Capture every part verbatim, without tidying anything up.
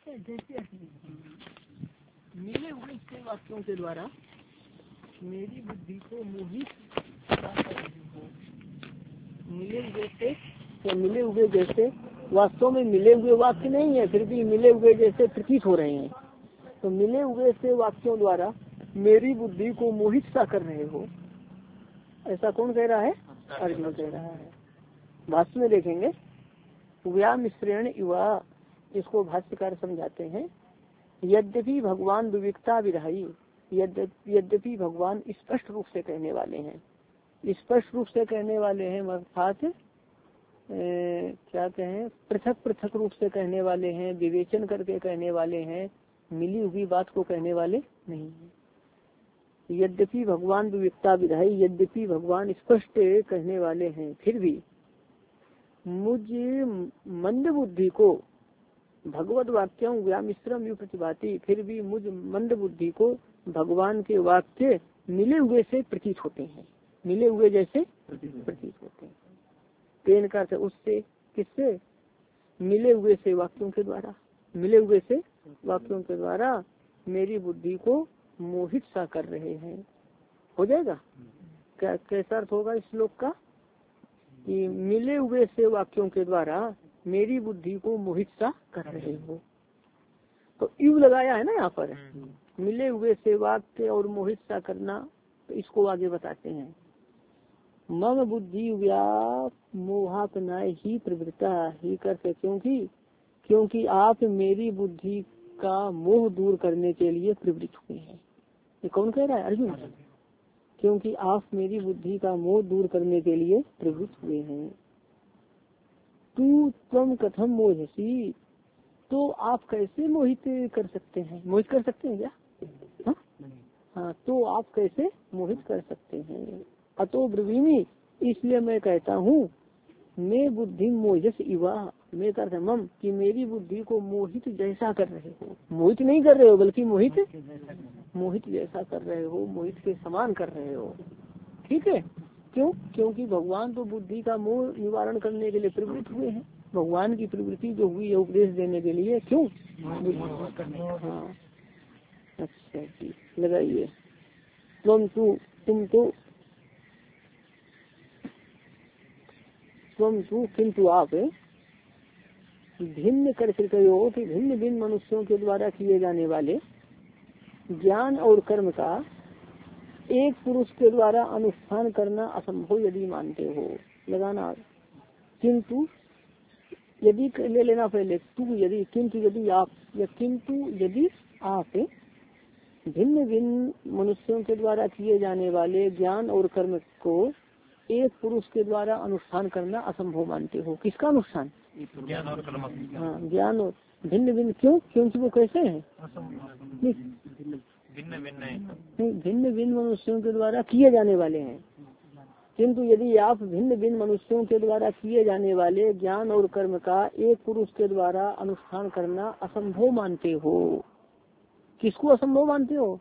जैसे मिले हुए इसके वाक्यों के द्वारा मेरी बुद्धि को मोहित हो। मिले हुए से तो मिले हुए जैसे वास्तव में मिले हुए वाक्य नहीं है, फिर भी मिले हुए जैसे प्रतीत हो रहे हैं। तो मिले हुए से वाक्यों द्वारा मेरी बुद्धि को मोहित सा कर रहे हो, ऐसा कौन कह रहा है? अर्जुन कह रहा है। भाष्य में देखेंगे व्याम मिश्रण युवा, इसको भाष्यकार समझाते हैं। यद्यपि भगवान विविकता विधायी, यद्यपि भगवान स्पष्ट रूप से कहने वाले हैं, स्पष्ट रूप से कहने वाले हैं अर्थात क्या कहें, पृथक पृथक रूप से कहने वाले हैं, विवेचन करके कहने वाले हैं, मिली हुई बात को कहने वाले नहीं है। यद्यपि भगवान विविकता विधायी, यद्यपि भगवान स्पष्ट कहने वाले हैं, फिर भी मुझ मंद बुद्धि को भगवत वाक्यों व्यामिश्रम यु प्रतिभाति, फिर भी मुझ मंद बुद्धि को भगवान के वाक्य मिले हुए से प्रतीत होते हैं, मिले हुए जैसे प्रतीत होते हैं। तेन का उससे, किससे? मिले हुए से वाक्यों के द्वारा, मिले हुए से वाक्यों के द्वारा मेरी बुद्धि को मोहित सा कर रहे हैं। हो जाएगा क्या? कैसा अर्थ होगा इस श्लोक का? कि मिले हुए से वाक्यों के द्वारा मेरी बुद्धि को मोहित सा कर रहे हो। तो इव लगाया है ना यहाँ पर, मिले हुए से वाक्य और मोहित सा करना। तो इसको आगे बताते हैं। मम बुद्धि व्याप मोहापनाय ही प्रवृत्ता ही करते, क्योंकि क्योंकि आप मेरी बुद्धि का मोह दूर करने के लिए प्रवृत्त हुए हैं। ये कौन कह रहा है? अर्जुन। क्योंकि आप मेरी बुद्धि का मोह दूर करने के लिए प्रवृत्त हुए हैं। तू त्वम कथम मोहसी, तो आप कैसे मोहित कर सकते हैं? मोहित कर सकते हैं क्या? हाँ हाँ, तो आप कैसे मोहित कर सकते हैं? अतो ब्रवीमी, इसलिए मैं कहता हूँ, मैं बुद्धि मोहस इवा, मैं करता मम कि मेरी बुद्धि को मोहित जैसा कर रहे हो। मोहित नहीं कर रहे हो, बल्कि मोहित मोहित जैसा कर रहे हो, मोहित के समान कर रहे हो। ठीक है। क्यों? क्योंकि भगवान तो बुद्धि का मोह निवारण करने के लिए प्रवृत्त हुए हैं। भगवान की प्रवृत्ति जो हुई है उपदेश देने के लिए, क्यों? हाँ, अच्छा जी, लगाइए। तुम तू तुम तो तुम तू किंतु आप भिन्न कर हो कि भिन्न भिन्न मनुष्यों के द्वारा किए जाने वाले ज्ञान और कर्म का एक पुरुष के द्वारा अनुष्ठान करना असंभव यदि मानते हो। लगाना किंतु यदि ले लेना पहले, तू यदि, किंतु यदि आप, या किंतु यदि आप भिन्न भिन्न मनुष्यों के द्वारा किए जाने वाले ज्ञान और कर्म को एक पुरुष के द्वारा अनुष्ठान करना असंभव मानते हो। किसका अनुष्ठान? ज्ञान और कर्म। हाँ, ज्ञान और भिन्न भिन्न। क्यों? क्योंकि वो कैसे हैं? भिन्न भिन्न भिन्न भिन्न मनुष्यों के द्वारा किए जाने वाले हैं। किंतु यदि आप भिन्न भिन्न मनुष्यों के द्वारा किए जाने वाले ज्ञान और कर्म का एक पुरुष के द्वारा अनुष्ठान करना असंभव मानते हो। किसको असंभव मानते हो?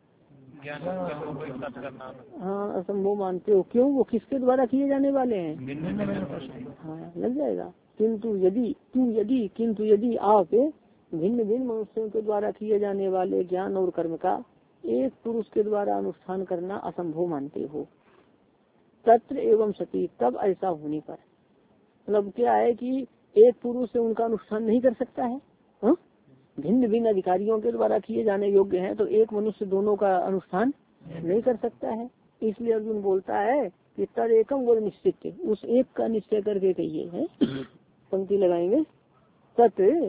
हाँ, असंभव मानते हो। क्यों? वो किसके द्वारा किए जाने वाले हैं? हाँ, लग जाएगा। किंतु यदि तू यदि किंतु यदि आप भिन्न भिन्न मनुष्यों के द्वारा किए जाने वाले ज्ञान और कर्म का एक पुरुष के द्वारा अनुष्ठान करना असंभव मानते हो, तत्र एवं सती, तब ऐसा होने पर, मतलब क्या है कि एक पुरुष से उनका अनुष्ठान नहीं कर सकता है। हा? भिन्न भिन्न अधिकारियों के द्वारा किए जाने योग्य हैं, तो एक मनुष्य दोनों का अनुष्ठान नहीं कर सकता है। इसलिए अर्जुन बोलता है कि तद एकम वो निश्चित, उस एक का निश्चय करके कहिए है। पंक्ति लगाएंगे। तत्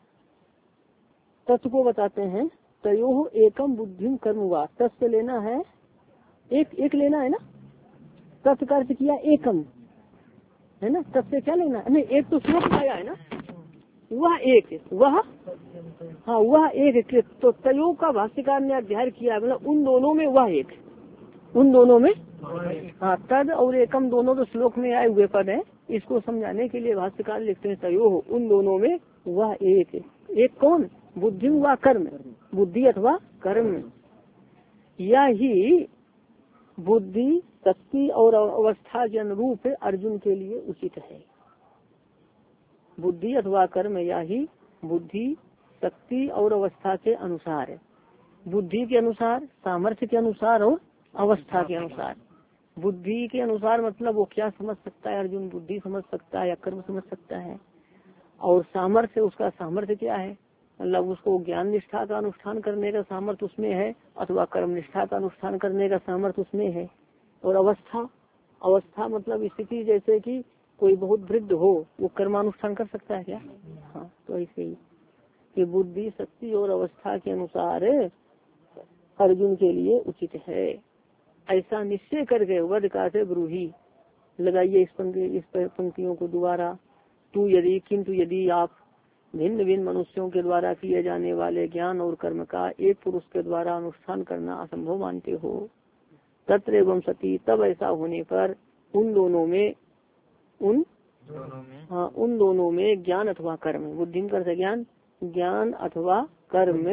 तत्व को बताते हैं। तयो एकम बुद्धि कर्म हुआ, तत् लेना है, एक एक लेना है ना। तत् का अर्थ किया एकम, है ना। तत् से क्या लेना है? नहीं, एक तो श्लोक आया है ना, वह एक, वह हाँ वह एक। तो तयो का भाष्यकार ने अध्ययन किया, मतलब उन दोनों में वह एक, उन दोनों में हाँ, तद और एकम दोनों तो श्लोक में आए हुए पद हैं। इसको समझाने के लिए भाष्यकार लिखते हैं तयो, उन दोनों में वह एक। एक कौन? बुद्धि व कर्म, बुद्धि अथवा कर्म। यह ही बुद्धि शक्ति और अवस्था के अनुरूप अर्जुन के लिए उचित है। बुद्धि अथवा कर्म, या ही बुद्धि शक्ति और अवस्था के अनुसार, बुद्धि के अनुसार, सामर्थ्य के अनुसार और अवस्था के अनुसार। बुद्धि के अनुसार मतलब वो क्या समझ सकता है अर्जुन, बुद्धि समझ सकता है या कर्म समझ सकता है। और सामर्थ्य, उसका सामर्थ्य क्या है, मतलब उसको ज्ञान निष्ठा का अनुष्ठान करने का सामर्थ्य उसमें है अथवा कर्म निष्ठा का अनुष्ठान करने का सामर्थ्य उसमें है। और अवस्था, अवस्था मतलब स्थिति, जैसे कि कोई बहुत वृद्ध हो वो कर्मानुष्ठान कर सकता है क्या? हाँ, तो ऐसे ही कि बुद्धि, शक्ति और अवस्था के अनुसार अर्जुन के लिए उचित है। ऐसा निश्चय करके वध का से ब्रूही, लगाइए इस पंक्ति इस पंक्तियों को दोबारा। तू यदि, किंतु यदि आप भिन्न भिन्न मनुष्यों के द्वारा किए जाने वाले ज्ञान और कर्म का एक पुरुष के द्वारा अनुष्ठान करना असंभव मानते हो, तत्र एवं सती, तब ऐसा होने पर उन दोनों में उन दोनों में हाँ उन दोनों में ज्ञान अथवा कर्म, बुद्धि कर ज्ञान, ज्ञान अथवा कर्म,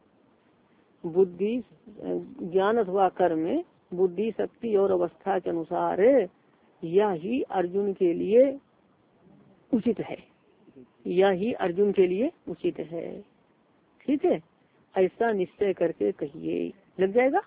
बुद्धि ज्ञान अथवा कर्म, बुद्धि, शक्ति और अवस्था के अनुसार यह ही अर्जुन के लिए उचित है, यह ही अर्जुन के लिए उचित है। ठीक है, ऐसा निश्चय करके कहिए, लग जाएगा।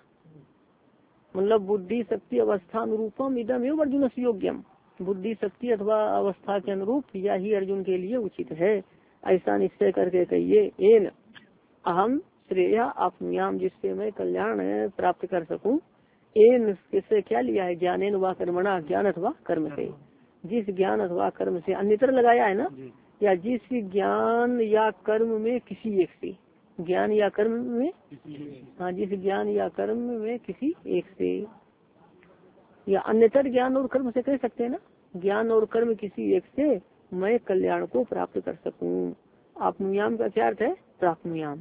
मतलब बुद्धि, शक्ति, अवस्था अनुरूपम इदम एवं अर्जुन से योग्यम, बुद्धि, शक्ति अथवा अवस्था के अनुरूप यह ही अर्जुन के लिए उचित है, ऐसा निश्चय करके कहिए। एन अहम श्रेया आत्मयाम, जिससे मैं कल्याण प्राप्त कर सकूं। एन किससे क्या लिया है, ज्ञानेन व कर्मणा, ज्ञान अथवा कर्म से, जिस ज्ञान अथवा कर्म से, अन्यतर लगाया है ना, या जिस ज्ञान या कर्म में किसी एक से, ज्ञान या कर्म में, हाँ जिस ज्ञान या कर्म में किसी एक से, या अन्यतर ज्ञान और कर्म से कह सकते हैं ना, ज्ञान और कर्म किसी एक से मैं कल्याण को प्राप्त कर सकूं। आत्मयाम का क्या अर्थ है, प्राप्नुयाम।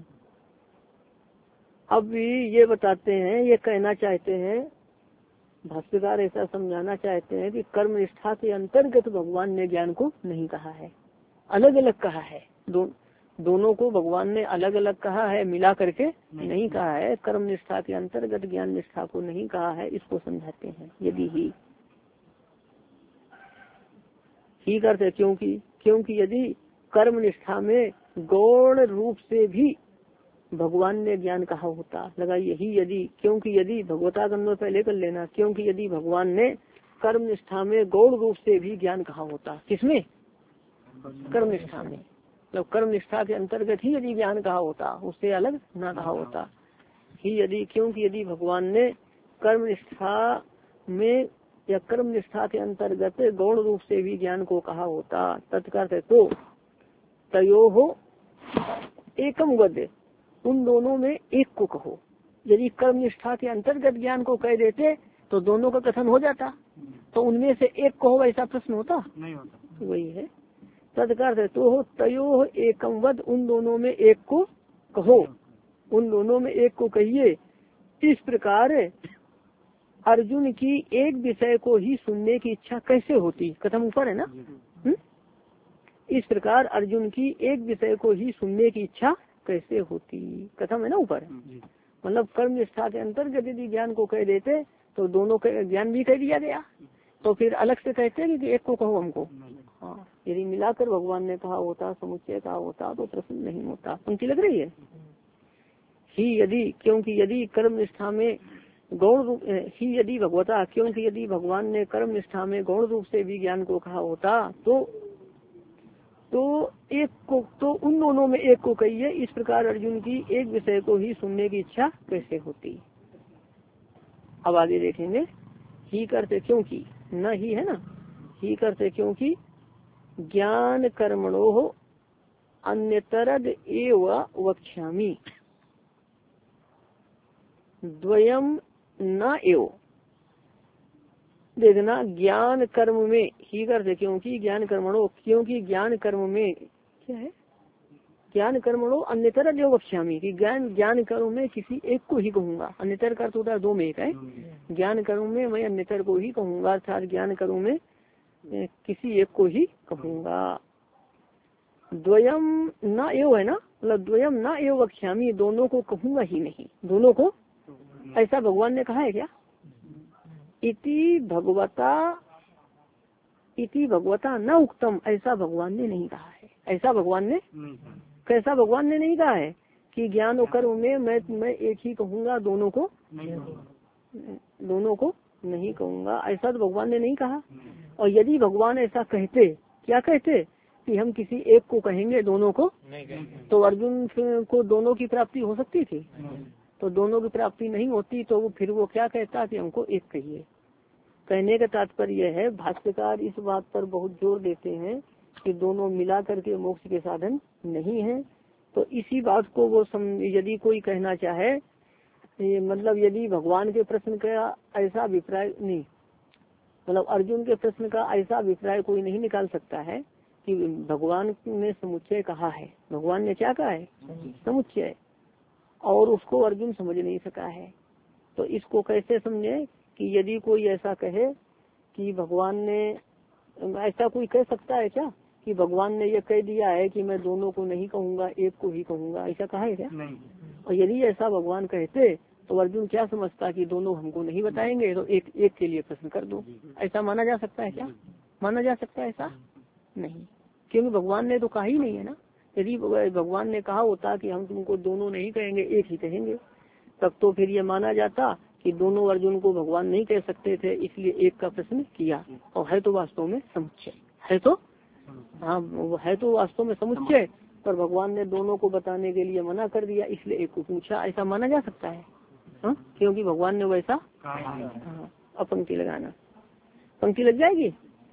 अब ये बताते हैं, ये कहना चाहते हैं भाष्यकार, ऐसा समझाना चाहते हैं कि कर्म निष्ठा के अंतर्गत भगवान ने ज्ञान को नहीं कहा है, अलग अलग कहा है। दो, दोनों को भगवान ने अलग अलग कहा है, मिला करके नहीं, नहीं कहा है। कर्म निष्ठा के अंतर्गत ज्ञान निष्ठा को नहीं कहा है, इसको समझाते हैं। यदि ही ही करते, क्योंकि क्योंकि यदि कर्म निष्ठा में गौण रूप से भी भगवान ने ज्ञान कहा होता, लगाइए ही यदि, क्योंकि यदि भगवता गन्व पहले कर लेना, क्योंकि यदि भगवान ने कर्म निष्ठा में गौण रूप से भी ज्ञान कहा होता, किसमें, कर्म निष्ठा में, मतलब कर्म निष्ठा के अंतर्गत ही यदि ज्ञान कहा होता, उससे अलग ना कहा होता। ही यदि, क्योंकि यदि भगवान ने कर्म निष्ठा में या कर्म निष्ठा के अंतर्गत गौण रूप से भी ज्ञान को कहा होता, तत्काल तो तयो हो एकम वद, उन दोनों में एक को कहो। यदि कर्म निष्ठा के अंतर्गत ज्ञान को कह देते तो दोनों का कथन हो जाता, तो उनमें से एक को हो, ऐसा प्रश्न होता नहीं होता। वही है तत्काल तो हो तयो एकम वद, उन दोनों में एक को कहो, उन दोनों में एक को कहिए। इस प्रकार अर्जुन की एक विषय को ही सुनने की इच्छा कैसे होती, कथम ऊपर है ना। हुँ? इस प्रकार अर्जुन की एक विषय को ही सुनने की इच्छा कैसे होती, कथम है ना ऊपर। मतलब कर्म निष्ठा के अंतर्गत यदि ज्ञान को कह देते तो दोनों का ज्ञान भी कह दिया गया, तो फिर अलग से कहते हैं कि एक को कहो हमको। हाँ, यदि मिलाकर भगवान ने कहा होता, समुच्चय कहा होता तो प्रश्न नहीं होता। पंक्ति लग रही है। ही यदि, क्योंकि यदि कर्म निष्ठा में गौण रूप ही यदि भगवता, क्योंकि यदि भगवान ने कर्म निष्ठा में गौण रूप से भी ज्ञान को कहा होता तो तो एक को, तो उन दोनों में एक को कहिए। इस प्रकार अर्जुन की एक विषय को ही सुनने की इच्छा कैसे होती। अब आगे देखेंगे। ही करते क्योंकि, न ही है ना, ही करते क्योंकि ज्ञान कर्मणो अन्यतरद एव वक्ष्यामि, द्वयम न एव। देखना, ज्ञान कर्म में, ही करते क्योंकि ज्ञान कर्मणो, क्योंकि ज्ञान कर्म में क्या है, ज्ञान कर्मणो अन्यतर जो वक्ष्यामि, कि ज्ञान ज्ञान कर्म में किसी एक को ही कहूंगा। अन्यतर का अर्थ होता है दो में एक है, ज्ञान कर्म में मैं अन्यतर को ही कहूंगा, अर्थात ज्ञान कर्म में किसी एक को ही कहूंगा। द्वयम न एव है ना, मतलब द्वयम न एव वक्ष्यामि, दोनों को कहूंगा ही नहीं, दोनों को, ऐसा भगवान ने कहा है क्या। इति भगवता इति भगवता न उक्तम, ऐसा भगवान ने नहीं कहा है, ऐसा भगवान ने कैसा भगवान ने नहीं कहा है कि ज्ञान और कर्म में मैं मैं एक ही कहूँगा, दोनों को दोनों को नहीं कहूँगा, ऐसा तो भगवान ने नहीं कहा। और यदि भगवान ऐसा कहते, क्या कहते कि हम किसी एक को कहेंगे, दोनों को नहीं, तो अर्जुन को दोनों की प्राप्ति हो सकती थी? तो दोनों की प्राप्ति नहीं होती, तो वो फिर वो क्या कहता कि हमको एक कहिए। कहने का तात्पर्य है, भाष्यकार इस बात पर बहुत जोर देते हैं कि दोनों मिला करके मोक्ष के साधन नहीं है। तो इसी बात को वो सम, यदि कोई कहना चाहे, ये मतलब यदि भगवान के प्रश्न का ऐसा अभिप्राय नहीं, मतलब अर्जुन के प्रश्न का ऐसा अभिप्राय कोई नहीं निकाल सकता है कि भगवान ने समुच्चय कहा है। भगवान ने क्या कहा है? समुच्चय, और उसको अर्जुन समझ नहीं सका है। तो इसको कैसे समझे कि यदि कोई ऐसा कहे कि भगवान ने, ऐसा कोई कह सकता है क्या कि भगवान ने ये कह दिया है कि मैं दोनों को नहीं कहूँगा, एक को ही कहूँगा, ऐसा कहा है क्या? नहीं। और यदि ऐसा भगवान कहते तो अर्जुन क्या समझता कि दोनों हमको नहीं बताएंगे, तो एक एक के लिए प्रश्न कर दो। ऐसा माना जा सकता है क्या? माना जा सकता है ऐसा? नहीं, क्योंकि भगवान ने तो कहा ही नहीं है ना। यदि भगवान ने कहा होता कि हम तुमको दोनों नहीं कहेंगे, एक ही कहेंगे, तब तो फिर ये माना जाता कि दोनों अर्जुन को भगवान नहीं कह सकते थे, इसलिए एक का प्रश्न किया। और है तो वास्तव में समुच्चय है, तो हाँ है तो वास्तव में समुच्चय, पर भगवान ने दोनों को बताने के लिए मना कर दिया, इसलिए एक को पूछा। ऐसा माना जा सकता है हा? क्योंकि भगवान ने वैसा हाँ। अब पंक्ति लगाना, पंक्ति लग जाएगी,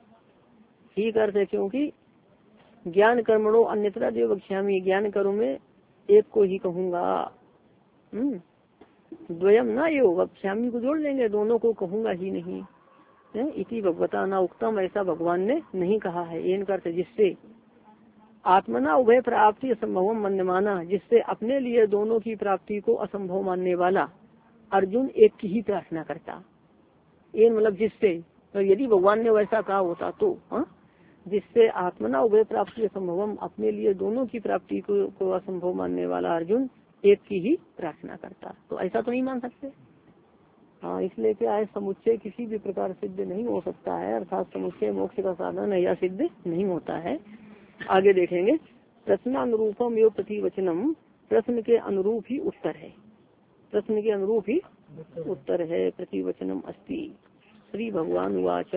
ठीक अर्थ है। क्योंकि ज्ञान कर्मणो अन्यत्र देव वक्ष्यामि, ज्ञान कर्म में एक को ही कहूँगा। हम्म द्वयम ना यो वक्ष्यामि को जोड़ लेंगे, दोनों को कहूँगा ही नहीं। इति भगवता न उक्तम, ऐसा भगवान ने नहीं कहा है। ये इनका अर्थ जिससे आत्मना उभय प्राप्ति असंभव मन्यमाना, जिससे अपने लिए दोनों की प्राप्ति को असंभव मानने वाला अर्जुन एक की ही प्रार्थना करता। ये मतलब जिससे, तो यदि भगवान ने वैसा कहा होता तो हा? जिससे आत्मना उभय प्राप्ति असंभवम, अपने लिए दोनों की प्राप्ति को, को असंभव मानने वाला अर्जुन एक की ही प्रार्थना करता। तो ऐसा तो नहीं मान सकते। हाँ, इसलिए क्या है, समुच्चय किसी भी प्रकार सिद्ध नहीं हो सकता है, अर्थात समुच्चय मोक्ष का साधन है या सिद्ध नहीं होता है। आगे देखेंगे, प्रश्नानुरूपम यो प्रतिवचनम, प्रश्न के अनुरूप ही उत्तर है, प्रश्न के अनुरूप ही उत्तर है, प्रतिवचनम अस्ति। श्री भगवान वाच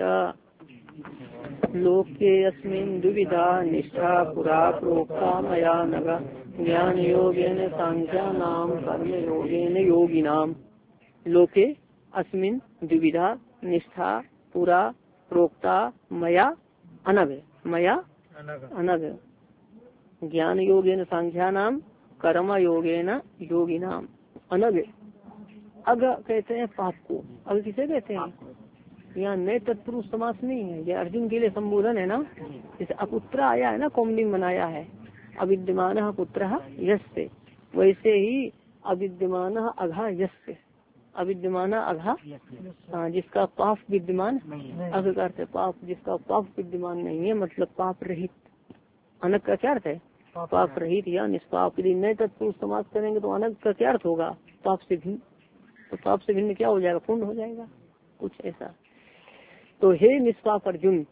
लोके अस्मिन् द्विविधा निष्ठा पुरा प्रोक्ता मया नघ, ज्ञान योगेन सांख्यानाम कर्म योगेन योगिनाम। लोके अस्मिन् द्विविधा निष्ठा पुरा प्रोक्ता मया अनघ, मया अनघ, ज्ञान योगेन सांख्यानाम कर्म योगेन योगिनाम। अनघ, अग कहते हैं पाप को, अग किसे कहते हैं? यहाँ नए तत्पुरुष समास नहीं है, ये अर्जुन के लिए संबोधन है ना। जैसे अपुत्र आया है ना, कौमलिंग बनाया है, अविद्यमान पुत्र यस्य, वैसे ही अविद्यमान अघा यस्य, अविद्यमान अघा, हाँ जिसका पाप विद्यमान, अघ का अर्थ है पाप, जिसका पाप विद्यमान नहीं है, मतलब पाप रहित। अनग का क्या अर्थ है? पाप रहित या निष्पाप। यदि नए तत्पुरुष समास करेंगे तो अनग का क्या अर्थ होगा? पाप से भिन्न। तो पाप से भिन्न क्या हो जाएगा? पूर्ण हो जाएगा, कुछ ऐसा। तो हे निष्पाप अर्जुन,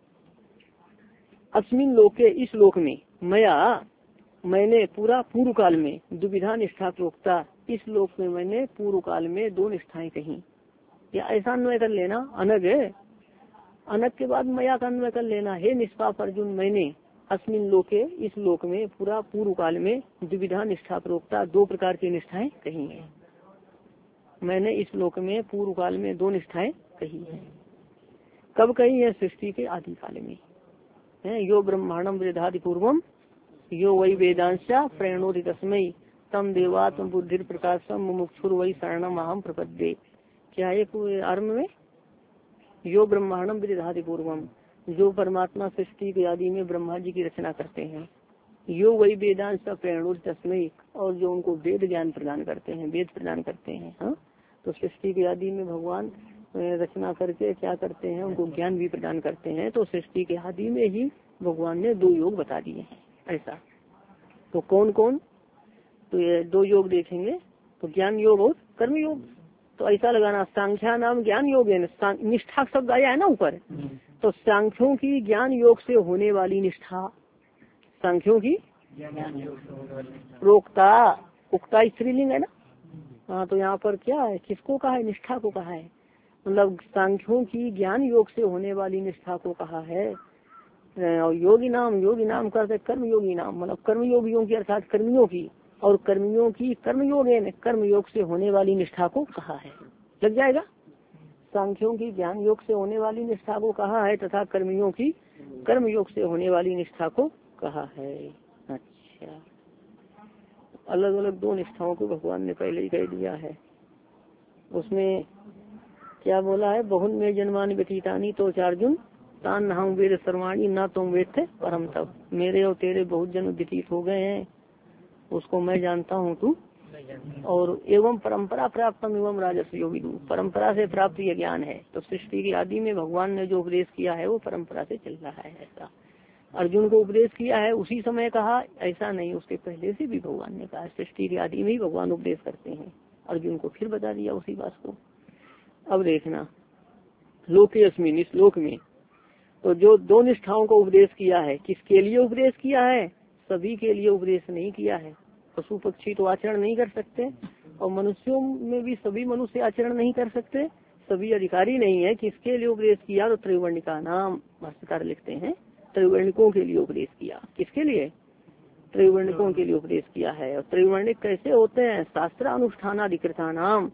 अस्मिन लोके, इस लोक में, मया मैंने पूरा पूर्व काल में, दुविधा निष्ठा प्रोक्ता, इस लोक में मैंने पूर्व काल में दो निष्ठाएं कही, या ऐसा अन्वय कर लेना। अनग है, अनग के बाद मया का अन्वय कर लेना। हे निष्पाप अर्जुन, मैंने अस्मिन लोके, इस लोक में, पूरा पूर्व काल में, द्विविधा निष्ठा प्रोक्ता, दो प्रकार की निष्ठाएं कही है। मैंने इस लोक में पूर्व काल में दो निष्ठाएं कही है। कब कही है? सृष्टि के आदि काल में है। यो ब्रह्मांडम वेदादि पूर्वम यो वही वेदांशा प्रेरणोदि तस्मय तम देवात्म बुद्धि प्रकाशम मुमुक्षुर वही शरणम अहम प्रपद्ये। क्या है आरम्भ में? यो ब्रह्मांडम वेदादि पूर्वम, जो परमात्मा सृष्टि के आदि में ब्रह्मा जी की रचना करते हैं। यो वही वेदांशा प्रेरणोदि तस्मय, और जो उनको वेद ज्ञान प्रदान करते हैं, वेद प्रदान करते हैं। हाँ, तो सृष्टि के आदि में भगवान रचना करके क्या करते हैं? उनको ज्ञान भी प्रदान करते हैं। तो सृष्टि के आदि में ही भगवान ने दो योग बता दिए हैं ऐसा। तो कौन कौन? तो ये दो योग देखेंगे, तो ज्ञान योग और कर्म योग। तो ऐसा लगाना, सांख्या नाम ज्ञान योग है, निष्ठा शब्द आया है ना ऊपर, तो सांख्यों की ज्ञान योग से होने वाली निष्ठा, सांख्यों की प्रोक्ता उक्ता स्त्रीलिंग है ना। हाँ, तो यहाँ पर क्या है, किसको कहा है, निष्ठा को कहा है, मतलब सांख्यों की ज्ञान योग से होने वाली निष्ठा को कहा है। और योगी नाम, योगी नाम करते कर्म योगी नाम, मतलब कर्म योगियों की अर्थात कर्मियों की, और कर्मियों की कर्म योग है, कर्म योग से होने वाली निष्ठा को कहा है। लग जाएगा। सांख्यों की ज्ञान योग से होने वाली निष्ठा को कहा है तथा कर्मियों की कर्म योग से होने वाली निष्ठा को कहा है। अच्छा, अलग अलग दो निष्ठाओं को भगवान ने पहले ही कह दिया है। उसमें क्या बोला है, बहुन में जन्मानि व्यतीतानि तो अर्जुन तान हम वेद सर्वाणी न तुम वेद थे परम तब, मेरे और तेरे बहुत जन्म व्यतीत हो गए हैं, उसको मैं जानता हूँ तू, और एवं परंपरा प्राप्त एवं राजस्व योगी, परंपरा से प्राप्त ये ज्ञान है। तो सृष्टि की आदि में भगवान ने जो उपदेश किया है वो परंपरा से चल रहा है। ऐसा अर्जुन को उपदेश किया है उसी समय कहा, ऐसा नहीं, उसके पहले से भी भगवान ने कहा। सृष्टि की आदि में ही भगवान उपदेश करते हैं, अर्जुन को फिर बता दिया उसी बात को। अब देखना, लोके अस्मिन, इस लोक में तो जो दो निष्ठाओं को उपदेश किया है, किसके लिए उपदेश किया है, सभी के लिए उपदेश नहीं किया है। पशु पक्षी तो आचरण नहीं कर सकते, और मनुष्यों में भी सभी मनुष्य आचरण नहीं कर सकते, सभी अधिकारी नहीं है। किसके लिए उपदेश किया, तो त्रिवर्णिका नाम भाष्यकार लिखते हैं, त्रिवर्णिकों के लिए उपदेश किया। किसके लिए, त्रिवर्णिकों के लिए उपदेश किया है। और त्रिवर्णिक कैसे होते हैं, शास्त्र अनुष्ठान अधिकृता नाम,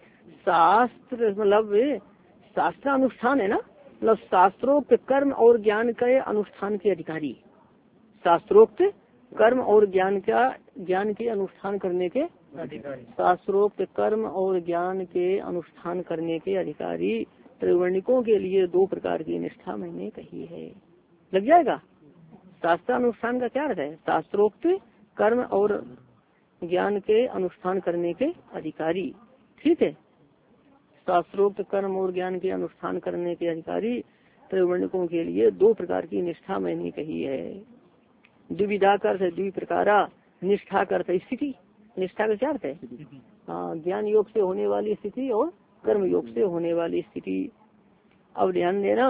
शास्त्र मतलब शास्त्र अनुष्ठान है ना, मतलब शास्त्रोक्त कर्म और ज्ञान के अनुष्ठान के अधिकारी, शास्त्रोक्त कर्म और ज्ञान का ज्ञान के अनुष्ठान करने के अधिकारी, शास्त्रोक्त कर्म और ज्ञान के अनुष्ठान करने के अधिकारी त्रिवर्णिकों के लिए दो प्रकार की निष्ठा मैंने कही है। लग जाएगा। शास्त्र अनुष्ठान का क्या अर्थ है, शास्त्रोक्त कर्म और ज्ञान के अनुष्ठान करने के अधिकारी। ठीक है, शास्त्रोक्त कर्म और ज्ञान के अनुष्ठान करने के अधिकारी त्रिवर्णिकों के लिए दो प्रकार की निष्ठा मैंने कही है। द्विविधा का अर्थ है द्वि प्रकारा, निष्ठा का अर्थ है स्थिति। निष्ठा का क्या अर्थ है, हाँ, ज्ञान योग से होने वाली स्थिति और कर्म योग से होने वाली स्थिति। अब ध्यान देना,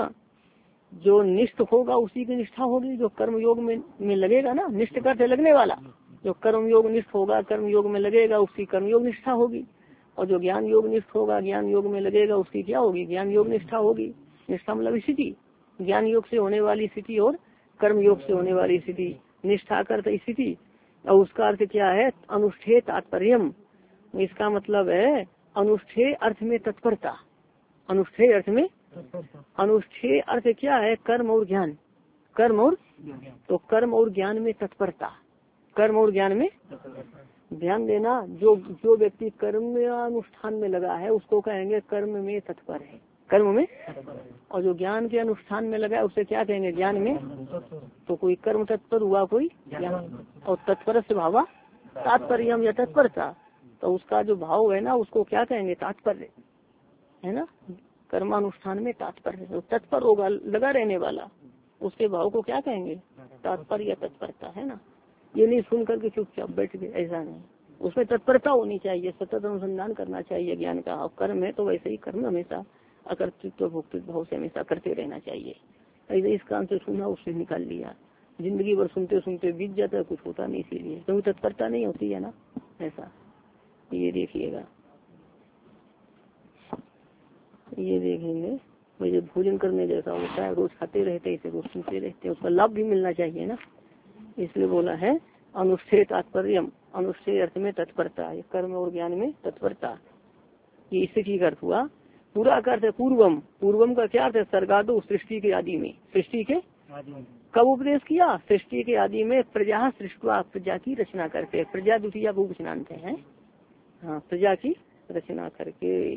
जो निष्ठ होगा उसी की निष्ठा होगी, जो कर्म योग में, में लगेगा ना, निष्ठ का अर्थ है लगने वाला, जो कर्म योग निष्ठ होगा, कर्म योग में लगेगा, उसकी कर्म योग निष्ठा होगी। और जो ज्ञान योग निष्ठ होगा, ज्ञान योग में लगेगा, उसकी क्या होगी, ज्ञान योग निष्ठा होगी। निष्ठा मतलब स्थिति, ज्ञान योग से होने वाली स्थिति और कर्म योग से होने वाली स्थिति। निष्ठा का अर्थ स्थिति, और उसका अर्थ क्या है, अनुष्ठेय तात्पर्यम। इसका मतलब है अनुष्ठेय अर्थ में तत्परता। अनुष्ठेय अर्थ में, अनुष्ठेय अर्थ क्या है, कर्म और ज्ञान, कर्म और तो कर्म और ज्ञान में तत्परता, कर्म और ज्ञान में। ध्यान देना, जो जो व्यक्ति कर्म अनुष्ठान में लगा है उसको कहेंगे कर्म में तत्पर है, कर्म में। और जो ज्ञान के अनुष्ठान में लगा है उसे क्या कहेंगे, ज्ञान में। तो कोई कर्म तत्पर हुआ, कोई ज्ञान। और तत्पर से भावा तात्पर्य या तत्परता, तो उसका जो भाव है ना उसको क्या कहेंगे, तात्पर्य है ना। कर्मानुष्ठान में तात्पर्य, तो तत्पर होगा, लगा रहने वाला, उसके भाव को क्या कहेंगे, तात्पर्य या तत्परता, है ना। ये नहीं सुन करके चुपचाप बैठ गए, ऐसा नहीं, उसमें तत्परता होनी चाहिए, सतत अनुसंधान करना चाहिए ज्ञान का। और कर्म है तो वैसे ही कर्म हमेशा अकर्तृत्व भोक्तृत्व भाव से हमेशा करते रहना चाहिए। ऐसे इस कान से सुना उससे निकाल लिया, जिंदगी भर सुनते सुनते बीत जाता है, कुछ होता नहीं, इसीलिए क्योंकि तत्परता नहीं होती है ना। ऐसा ये देखिएगा, ये देखेंगे मुझे भोजन करने जैसा होता है, रोज खाते रहते इसे, रोज सुनते रहते हैं, उसका लाभ भी मिलना चाहिए ना। इसलिए बोला है अनुष्ठेय तात्पर्य, अनुष्ठेय अर्थ में तत्परता, कर्म और ज्ञान में तत्परता। ये स्थिति का अर्थ हुआ। पूरा का अर्थ है पूर्वम, पूर्वम का क्या अर्थ है, सर्गादो, सृष्टि के आदि में, सृष्टि के कब उपदेश किया, सृष्टि के आदि में। प्रजा सृष्टवा, प्रजा की रचना करके, प्रजा द्वितीय भूषणांत है, हाँ, प्रजा की रचना करके।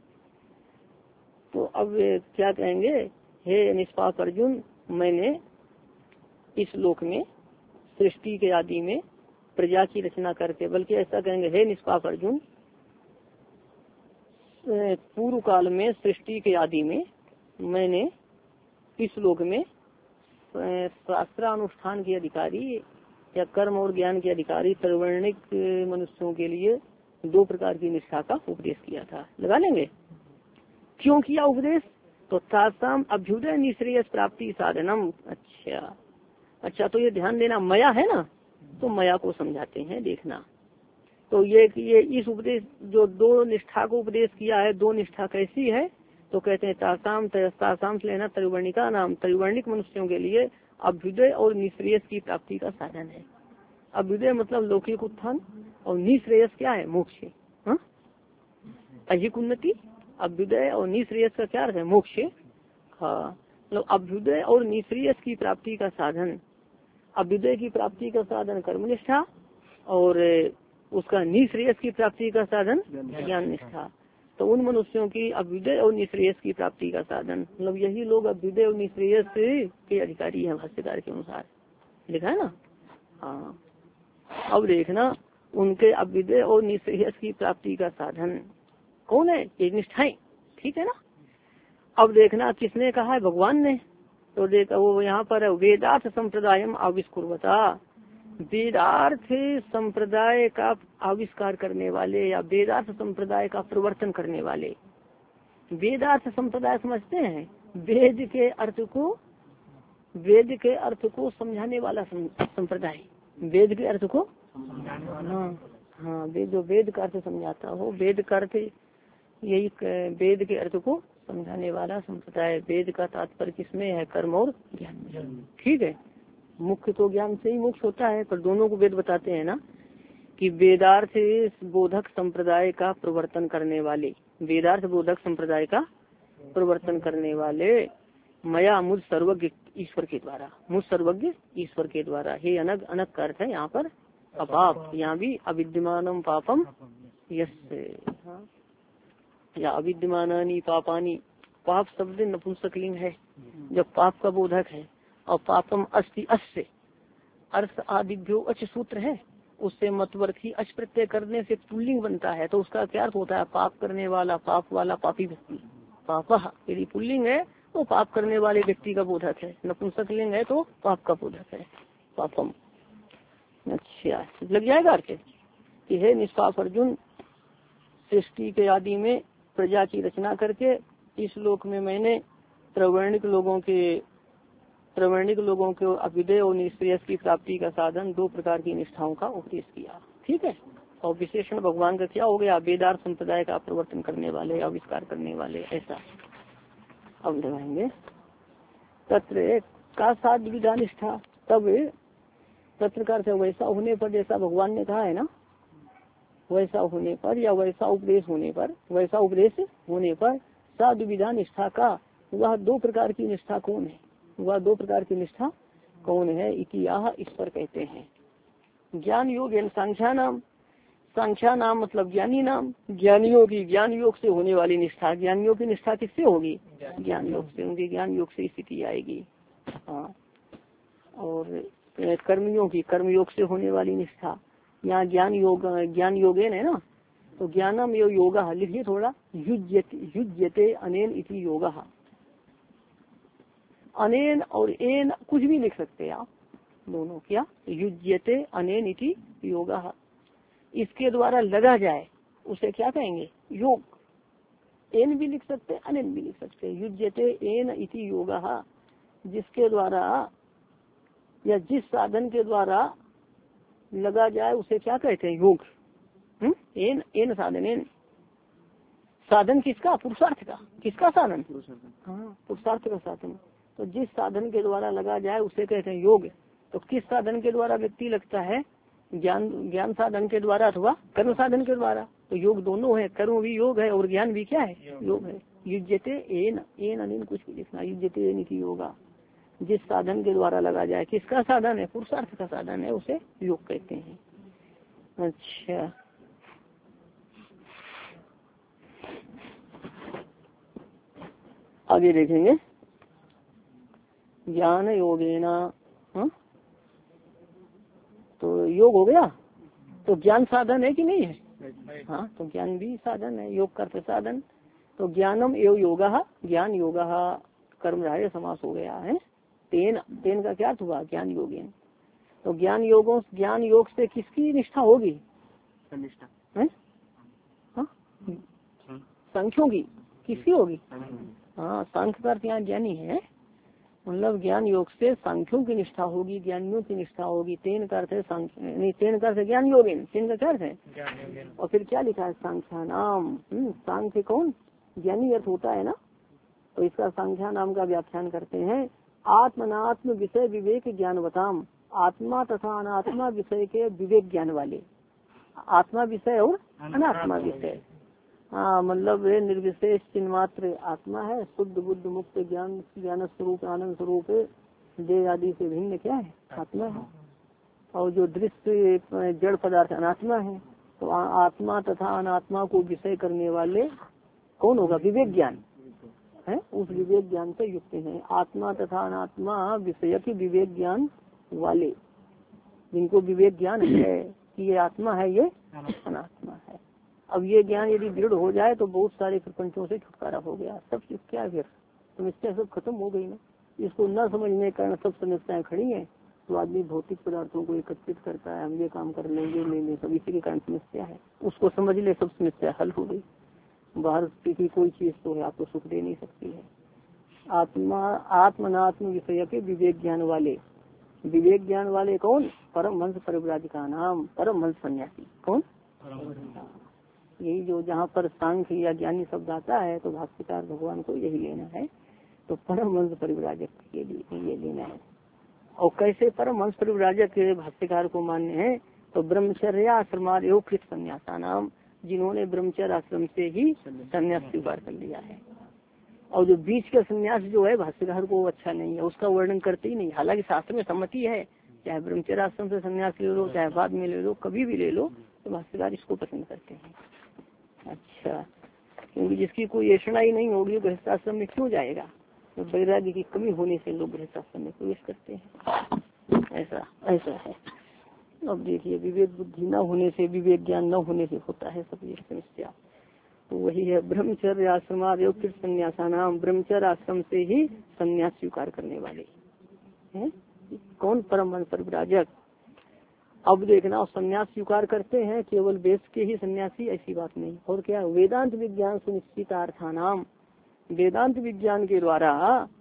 तो अब क्या कहेंगे, हे निष्पाप अर्जुन, मैंने इस लोक में सृष्टि के आदि में प्रजा की रचना करके, बल्कि ऐसा कहेंगे, हे निष्पाप अर्जुन, पूर्व काल में सृष्टि के आदि में मैंने इस लोक में शास्त्रानुष्ठान के अधिकारी या कर्म और ज्ञान के अधिकारी त्रिवर्णिक मनुष्यों के लिए दो प्रकार की निष्ठा का उपदेश किया था। लगा लेंगे क्यों किया उपदेश, तो तासाम अभ्युदय निश्रेयस प्राप्ति साधनम। अच्छा अच्छा, तो ये ध्यान देना, मया है ना, तो मया को समझाते हैं। देखना तो ये ये इस उपदेश जो दो निष्ठा को उपदेश किया है, दो निष्ठा कैसी है तो कहते हैं तासाम तासाम से लेना त्रिवर्णिका नाम, त्रिवर्णिक मनुष्यों के लिए अभ्युदय और निश्रेयस की प्राप्ति का साधन है। अभ्युदय मतलब लौकिक उत्थान और निश्रेयस क्या है? मोक्ष। हाँ, अधिक उन्नति। अभ्युदय और निश्रेयस का क्या अर्थ है? मोक्ष। हाँ, मतलब अभ्युदय और निश्रेयस की प्राप्ति का साधन, अभ्युदय की प्राप्ति का साधन कर्मनिष्ठा और उसका निश्रेयस की प्राप्ति का साधन ज्ञान निष्ठा। तो उन मनुष्यों की अभ्युदय और निश्रेयस की प्राप्ति का साधन, मतलब यही लोग अभ्युदय और निश्रेयस के अधिकारी हैं भाष्यकार के अनुसार, लिखा है ना। हाँ, अब देखना उनके अभ्युदय और निश्रेयस की प्राप्ति का साधन कौन है? ये निष्ठाएं, ठीक है ना। अब देखना किसने कहा है? भगवान ने। तो देखा वो यहाँ पर वेदार्थ संप्रदायम आविष्कुर्वता, वेदार्थ संप्रदाय का आविष्कार करने वाले या वेदार्थ संप्रदाय का प्रवर्तन करने वाले। वेदार्थ संप्रदाय समझते हैं? वेद के अर्थ को, वेद के अर्थ को समझाने वाला संप्रदाय, वेद के अर्थ को, हाँ हाँ, वेद जो वेद का अर्थ समझाता हो, वेद का अर्थ यही, वेद के अर्थ को समझाने वाला संप्रदाय। वेद का तात्पर्य किसमें है? कर्म और ज्ञान में, ठीक है। मुख्य तो ज्ञान से ही मोक्ष होता है, पर दोनों को वेद बताते हैं ना कि वेदार्थ बोधक संप्रदाय का प्रवर्तन करने वाले, वेदार्थ बोधक संप्रदाय का प्रवर्तन करने वाले मया मुझ सर्वज्ञ ईश्वर के द्वारा, मुझ सर्वज्ञ ईश्वर के द्वारा। हे अनग, अनग का अर्थ है यहाँ पर अपाप, यहाँ भी अविद्यमानम पापम यस्य, हाँ, या अविद्यमानानि पापानी, पाप शब्द नपुंसकलिंग है जब पाप का बोधक है, और पापम अस्ति अस्य, अर्थ आदिभ्यो अच सूत्र है, उससे मतवर्थी अच प्रत्यय करने से पुल्लिंग बनता है। तो उसका क्या अर्थ होता है? पाप करने वाला, पाप वाला, पापी व्यक्ति। पापा यदि पुल्लिंग है तो पाप करने वाले व्यक्ति का बोधक है, नपुंसकलिंग है तो पाप का बोधक है, पापम। अच्छा, लग जाएगा अर्थ कि हे निष्पाप अर्जुन, सृष्टि के आदि में प्रजा की रचना करके इस लोक में मैंने त्रैवर्णिक लोगों के त्रैवर्णिक लोगों के अभ्युदय और निश्रेयस की प्राप्ति का साधन दो प्रकार की निष्ठाओं का उपदेश किया, ठीक है। और विशेषण भगवान का क्या हो गया? वेदार्थ संप्रदाय का प्रवर्तन करने वाले, आविष्कार करने वाले, ऐसा। अब लगाएंगे तत्र का साध विधा निष्ठा, तब तत्र से वैसा होने पर, जैसा भगवान ने कहा है ना, वैसा होने पर या वैसा उपदेश होने पर, वैसा उपदेश होने पर साधु विधा निष्ठा का, वह दो प्रकार की निष्ठा कौन है? वह दो प्रकार की निष्ठा कौन है? इतिहास इस पर कहते हैं ज्ञान योग एवं सांख्या नाम। सांख्या नाम मतलब ज्ञानी नाम, ज्ञानियों की ज्ञान योग से होने वाली निष्ठा। ज्ञानियों की निष्ठा किससे होगी? ज्ञान योग से, उनकी ज्ञान योग से स्थिति आएगी। हाँ, और कर्मियों की कर्मयोग से होने वाली निष्ठा। यहाँ ज्ञान योग, ज्ञान योगेन है ना, तो ज्ञानम यो योगा लिखिए थोड़ा, युज्यते युज्यते अनेन इति योगा। अनेन और एन कुछ भी लिख सकते हैं आप, दोनों। क्या? युज्यते अनेन इति योगा, इसके द्वारा लगा जाए उसे क्या कहेंगे? योग। एन भी लिख सकते, अनेन भी लिख सकते। युज्यते एन इति योगा, जिसके द्वारा या जिस साधन के द्वारा लगा जाए उसे क्या कहते हैं? योग। हम्म, एन एन साधन, एन साधन किसका? पुरुषार्थ का। किसका साधन? हाँ, पुरुषार्थ का साधन। तो जिस साधन के द्वारा लगा जाए उसे कहते हैं योग। तो किस साधन के द्वारा व्यक्ति लगता है? ज्ञान ज्ञान साधन के द्वारा अथवा कर्म साधन के द्वारा। तो योग दोनों है, कर्म भी योग है और ज्ञान भी क्या है? योग है। युज्यते एन, एन अनिन कुछ भी लिखना, युज्यते एन इति योगा, जिस साधन के द्वारा लगा जाए। किसका साधन है? पुरुषार्थ का साधन है, उसे योग कहते हैं। अच्छा, आगे देखेंगे ज्ञान योगेना। तो योग हो गया, तो ज्ञान साधन है कि नहीं है? हाँ, तो ज्ञान भी साधन है, योग करते साधन। तो ज्ञानम एवं योगा, ज्ञान योगा कर्मधारय समास हो गया है। तेन, तेन का क्या हुआ? ज्ञान योगेन। तो ज्ञान योगों, ज्ञान योग से किसकी निष्ठा होगी? निष्ठा हाँ, संख्यों की। किसकी होगी? हाँ, सांख्य का अर्थ यहाँ ज्ञानी है, मतलब ज्ञान योग से सांख्यों की निष्ठा होगी, ज्ञानियों की निष्ठा होगी। तेन का अर्थ है सांख्य, नहीं तेन का अर्थ है ज्ञान योगिन, तेन का क्या अर्थ है। और फिर क्या लिखा है, सांख्या नाम। सांख्य कौन, ज्ञानी अर्थ होता है ना, तो इसका सांख्या नाम का व्याख्यान करते हैं। आत्मनात्म विषय विवेक ज्ञानवताम, आत्मा तथा अनात्मा विषय के विवेक ज्ञान वाले। आत्मा विषय और अनात्मा विषय, हाँ मतलब वे निर्विशेष चिन्मात्र आत्मा है, शुद्ध बुद्ध मुक्त ज्ञान ज्ञान स्वरूप आनंद स्वरूप देह आदि से भिन्न क्या है, आत्मा है। और जो दृश्य जड़ पदार्थ अनात्मा है। तो आत्मा तथा अनात्मा को विषय करने वाले कौन होगा, विवेक ज्ञान है, उस विवेक ज्ञान से युक्त है। आत्मा तथा अनात्मा विषय के विवेक ज्ञान वाले, जिनको विवेक ज्ञान है कि ये आत्मा है ये अनात्मा है। अब ये ज्ञान यदि दृढ़ हो जाए तो बहुत सारे प्रपंचों से छुटकारा हो गया। सब क्या फिर समस्या सब खत्म हो गई ना। इसको न समझने के कारण सब समस्याएं खड़ी हैं। तो आदमी भौतिक पदार्थों को एकत्रित करता है, हम ये काम कर लेंगे लेंगे, सब इसी के कारण समस्या है। उसको समझ ले, सब समस्या हल हो गई। बाहर की कोई चीज तो है आपको सुख दे नहीं सकती है। आत्मा आत्मनात्म विषय के विवेक ज्ञान वाले, विवेक ज्ञान वाले कौन, परम हंस परिव्राजका नाम, परम हंस सन्यासी कौन, यही जो जहाँ पर सांख्य या ज्ञानी शब्द आता है तो भाष्यकार भगवान को यही लेना है। तो परम हंस परिव्राजक के लिए ये लेना है। और कैसे परम हंस परिव्राजक भाष्यकार को मान्य है, तो ब्रह्मचर्य आश्रमाद योग कृत संन्यासा नाम, जिन्होंने ब्रह्मचर्य आश्रम से ही संन्यास स्वीकार कर लिया है। और जो बीच का संन्यास जो है भाष्यकार को अच्छा नहीं है, उसका वर्णन करते ही नहीं। हालांकि शास्त्र में सम्मति है, चाहे ब्रह्मचर्य आश्रम से संन्यास ले लो, चाहे बाद में ले लो, कभी भी ले लो, तो भाष्यकार इसको पसंद करते हैं। अच्छा, क्योंकि जिसकी कोई ऐसा ही नहीं होगी गृहस्थाश्रम में क्यों जाएगा। तो वैराग्य की कमी होने से लोग गृहस्थाश्रम में प्रवेश करते हैं। ऐसा ऐसा है। अब देखिए, विवेक बुद्धि न होने से, विवेक ज्ञान न होने से होता है सब ये समस्या। तो वही है ब्रह्मचर्य आश्रम योग संन्यासा नाम, ब्रह्मचर्य आश्रम से ही संन्यास स्वीकार करने वाले हैं। कौन, परम हंस परिव्राजक। अब देखना, संन्यास स्वीकार करते हैं केवल वेद के ही सन्यासी, ऐसी बात नहीं। और क्या, वेदांत विज्ञान सुनिश्चित अर्थानाम, वेदांत विज्ञान के द्वारा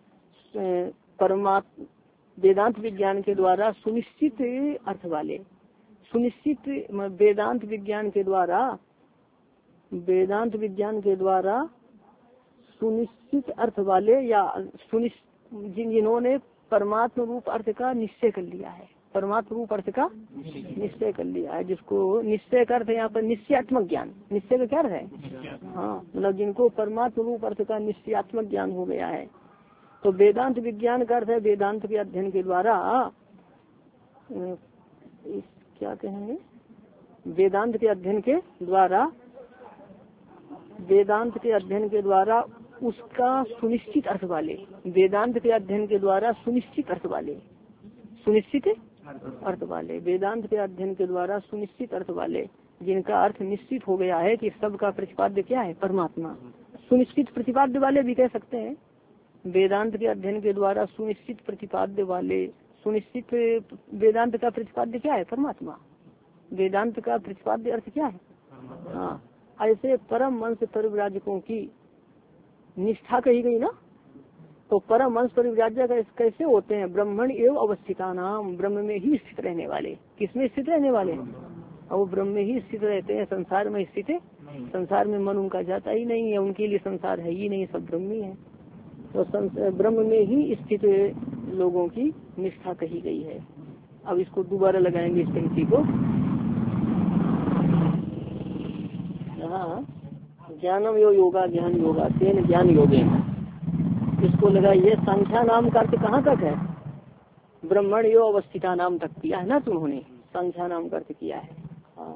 परमात्मा, वेदांत विज्ञान के द्वारा सुनिश्चित अर्थ वाले, सुनिश्चित वेदांत विज्ञान के द्वारा, वेदांत विज्ञान के द्वारा सुनिश्चित अर्थ वाले, या सुनिश्चित जिन जिन्होंने परमात्म रूप अर्थ का निश्चय कर लिया है, परमात्म रूप अर्थ का निश्चय कर लिया है, जिसको निश्चय का अर्थ यहाँ पर निश्चयात्मक ज्ञान, निश्चय का क्या अर्थ है, हाँ मतलब जिनको परमात्म रूप अर्थ का निश्चयात्मक ज्ञान हो गया है। तो वेदांत विज्ञान का अर्थ है वेदांत के अध्ययन के द्वारा, इस क्या कहेंगे, वेदांत के अध्ययन के द्वारा, वेदांत के अध्ययन के द्वारा उसका सुनिश्चित अर्थ वाले, वेदांत के अध्ययन के द्वारा सुनिश्चित अर्थ वाले, सुनिश्चित अर्थ वाले, वेदांत के अध्ययन के द्वारा सुनिश्चित अर्थ वाले, जिनका अर्थ निश्चित हो गया है कि सबका प्रतिपाद्य क्या है, परमात्मा। सुनिश्चित प्रतिपाद्य वाले भी कह सकते हैं। वेदांत के अध्ययन के द्वारा सुनिश्चित प्रतिपाद्य वाले, सुनिश्चित वेदांत का प्रतिपाद्य क्या है, परमात्मा। वेदांत का प्रतिपाद्य अर्थ क्या है, हाँ। ऐसे परम हंस परिव्राजकों की निष्ठा कही गई ना। तो परम हंस परिव्राजक कैसे होते हैं, ब्रह्मण एवं अवस्थिता नाम, ब्रह्म में ही स्थित रहने वाले। किसमें स्थित रहने वाले, और वो ब्रह्म में ही स्थित रहते हैं, संसार में स्थित है, संसार में मन उनका जाता ही नहीं है, उनके लिए संसार है ही नहीं, सब ब्रह्म ही है। तो ब्रह्म में ही स्थित लोगों की निष्ठा कही गई है। अब इसको दोबारा लगाएंगे इस पंक्ति को। हाँ, ज्ञानम यो योगा ज्ञान योगा तेन ज्ञान योगे, इसको लगाइए। संख्या नाम का अर्थ कहाँ तक है, ब्रह्मण यो अवस्थिता नाम तक किया है ना तुम्होंने, संख्या नाम का अर्थ किया है। हाँ,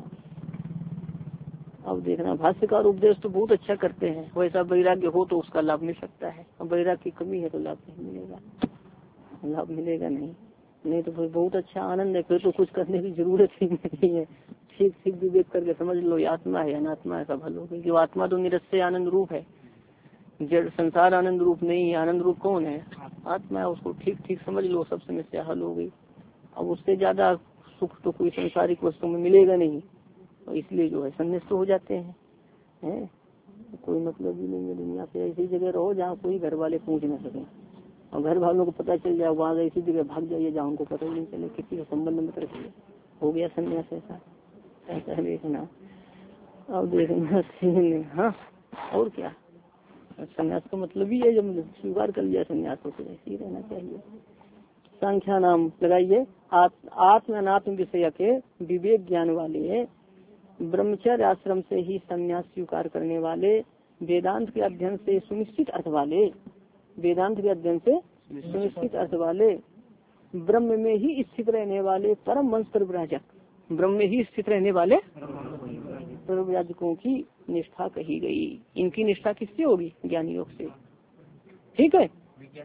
अब देखना भाष्यकार उपदेश तो बहुत अच्छा करते हैं, वैसा वैराग्य हो तो उसका लाभ मिल सकता है। अब वैराग्य की कमी है तो लाभ नहीं मिलेगा, लाभ मिलेगा नहीं, नहीं तो फिर बहुत अच्छा आनंद है, फिर तो कुछ करने की जरूरत ही नहीं है। ठीक ठीक विवेक करके समझ लो, ये आत्मा है अनात्मा है, सब हल हो गई। जो आत्मा तो निरस्य आनंद रूप है, जड़ संसार आनंद रूप नहीं है, आनंद रूप कौन है, आत्मा है। उसको ठीक ठीक समझ लो, सब समस्या हल हो गई। अब उससे ज्यादा सुख तो कोई संसारिक वस्तु में मिलेगा नहीं, और इसलिए जो है संन्यास्त हो जाते हैं, हैं? कोई मतलब ही नहीं है दुनिया से। ऐसी जगह रहो जहाँ कोई घर वाले पूछ न सके, और घर वालों को पता चल जाए, वहां इसी जगह भाग जाइए जहाँ उनको पता ही नहीं चले, किसी का संबंध मत रखिए, हो गया संन्यास। ऐसा ऐसा देखना। अब देखना हाँ और क्या, संन्यास का मतलब ही है जब स्वीकार कर लिया संन्यास तो फिर ऐसे ही रहना चाहिए। संख्या नाम लगाइए, आत्म अनात्म विषय के विवेक ज्ञान वाले, ब्रह्मचर्य आश्रम से ही संन्यास स्वीकार करने वाले, वेदांत के अध्ययन से सुनिश्चित अर्थ वाले, वेदांत के अध्ययन से सुनिश्चित अर्थ वाले, ब्रह्म में ही स्थित रहने वाले परम वंश परिव्राजक, ब्रह्म में ही स्थित रहने वाले परिव्राजकों की निष्ठा कही गई। इनकी निष्ठा किससे होगी? ज्ञान योग से। ठीक है,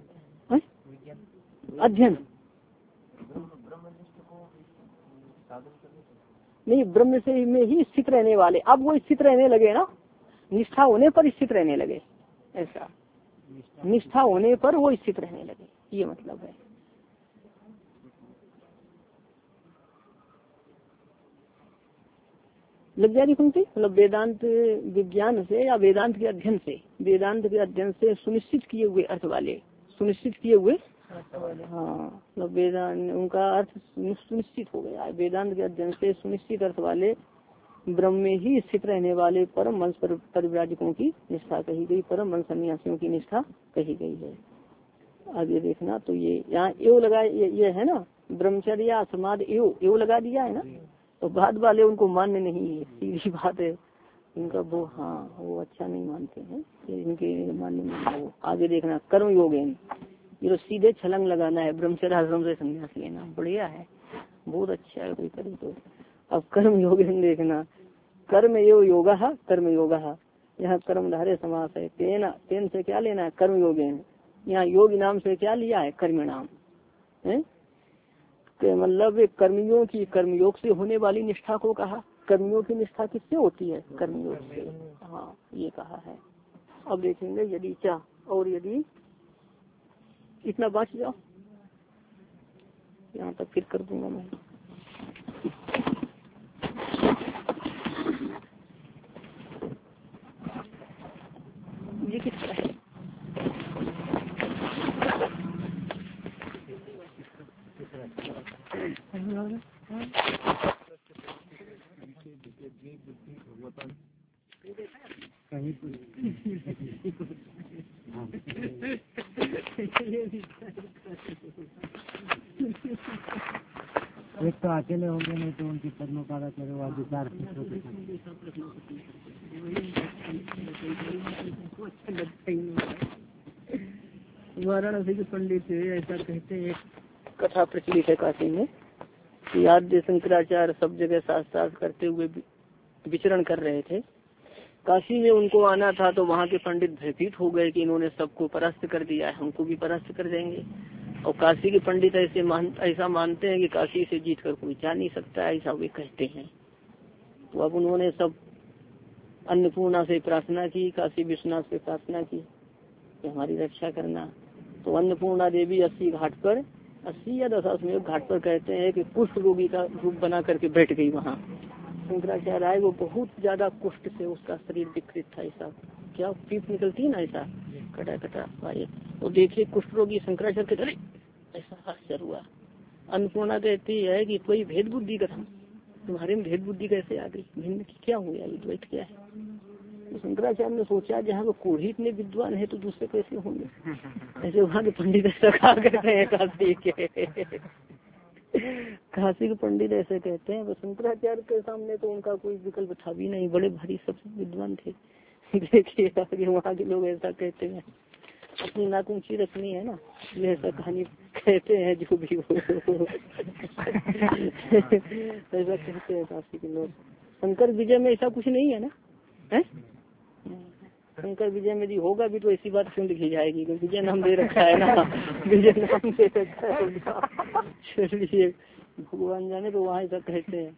अध्ययन नहीं, ब्रह्म से में ही स्थित रहने वाले। अब वो स्थित रहने लगे ना, निष्ठा होने पर स्थित रहने लगे, ऐसा निष्ठा होने पर वो स्थित रहने लगे, ये मतलब है। लग जाएगी पंक्ति, मतलब वेदांत विज्ञान से या वेदांत के अध्ययन से, वेदांत के अध्ययन से सुनिश्चित किए हुए अर्थ वाले, सुनिश्चित किए हुए हाँ, मतलब वेदांत उनका अर्थ सुनिश्चित हो गया है। वेदांत के अध्ययन से सुनिश्चित अर्थ वाले, ब्रह्म में ही स्थित रहने वाले परम वंश परिव्राजकों की निष्ठा कही गई, परम वंश सन्यासियों की निष्ठा कही गई है। आगे देखना तो ये यहाँ एव लगा, ये, ये है ना ब्रह्मचर्य समाध एव एव लगा दिया है ना, तो बाद वाले उनको मान्य नहीं है, सीधी बात है इनका वो, हाँ वो अच्छा नहीं मानते हैं, इनके मान्य नहीं है। आगे देखना कर्म योग, ये तो सीधे छलंग लगाना है, ब्रह्मचर्य आश्रम से संन्यास लेना, बढ़िया है, बहुत अच्छा है कोई करे तो। अब कर्म योग देखना, कर्म एव योगा, कर्म योगा, यहाँ कर्मधारय समास है, तेना तेन से क्या लेना है? कर्म योगेन। यहाँ योग नाम से क्या लिया है? कर्म नाम है, मतलब कर्मियों की, कर्मयोग से होने वाली निष्ठा को कहा। कर्मियों की निष्ठा किससे होती है? कर्मयोग से, हाँ ये कहा है। अब देखेंगे यदि क्या और यदि, इतना बाँच जाओ, यहाँ तक फिर कर दूंगा मैं। ये किस तरह है? एक तो अकेले होंगे, नहीं तो उनकी कर्मों का करे विचार। वाराणसी के पंडित ऐसा कहते हैं, कथा प्रचलित है काशी में कि आद्य शंकराचार्य सब जगह शास्त्रार्थ करते हुए विचरण कर रहे थे। काशी में उनको आना था तो वहाँ के पंडित भयभीत हो गए कि इन्होंने सबको परास्त कर दिया है, हमको भी परास्त कर देंगे। और काशी के पंडित ऐसे मान ऐसा मानते हैं कि काशी से जीत कर कोई जा नहीं सकता, ऐसा वे कहते हैं। तो अब उन्होंने सब अन्नपूर्णा से प्रार्थना की, काशी विश्वनाथ से प्रार्थना की कि हमारी रक्षा करना। तो अन्नपूर्णा देवी अस्सी घाट पर, अस्सी या दशाश्वमेध घाट पर कहते हैं कि कुष्ठ रोगी का रूप बना करके बैठ गई वहाँ। शंकराचार्य आए, वो बहुत ज्यादा कुष्ठ से उसका शरीर विकृत था, ऐसा क्या पीप निकलती है ना, ऐसा कटा कटा आए। तो देखिए कुष्ठ रोगी शंकराचार्य के, ऐसा आश्चर्य हुआ। अन्नपूर्णा कहती है कि कोई भेद बुद्धि कथम, तुम्हारे में भेद बुद्धि कैसे आ गई, भिन्न क्या हो गया, ये द्वैत क्या है। तो शंकराचार्य ने सोचा जहाँ वो कोढ़ी इतने विद्वान है तो दूसरे कैसे होंगे, ऐसे वहाँ के पंडित ऐसा कहा करते हैं काशी के, काशी के पंडित ऐसे कहते हैं। तो शंकराचार्य के सामने तो उनका कोई विकल्प था भी नहीं, बड़े भारी सबसे विद्वान थे। देखिए आगे वहाँ के लोग ऐसा कहते हैं, अपनी नाक ऊंची रखनी है ना, ये ऐसा कहानी कहते हैं जो भी हो ऐसा कहते हैं काशी के लोग। शंकर विजय में ऐसा कुछ नहीं है ना, है शंकर विजय में यदि होगा भी तो ऐसी बात क्यों लिखी जाएगी, क्योंकि विजय नाम दे रखा है ना, विजय नाम दे रखा है। चलिए भगवान जाने तो वहाँ ऐसा कहते हैं।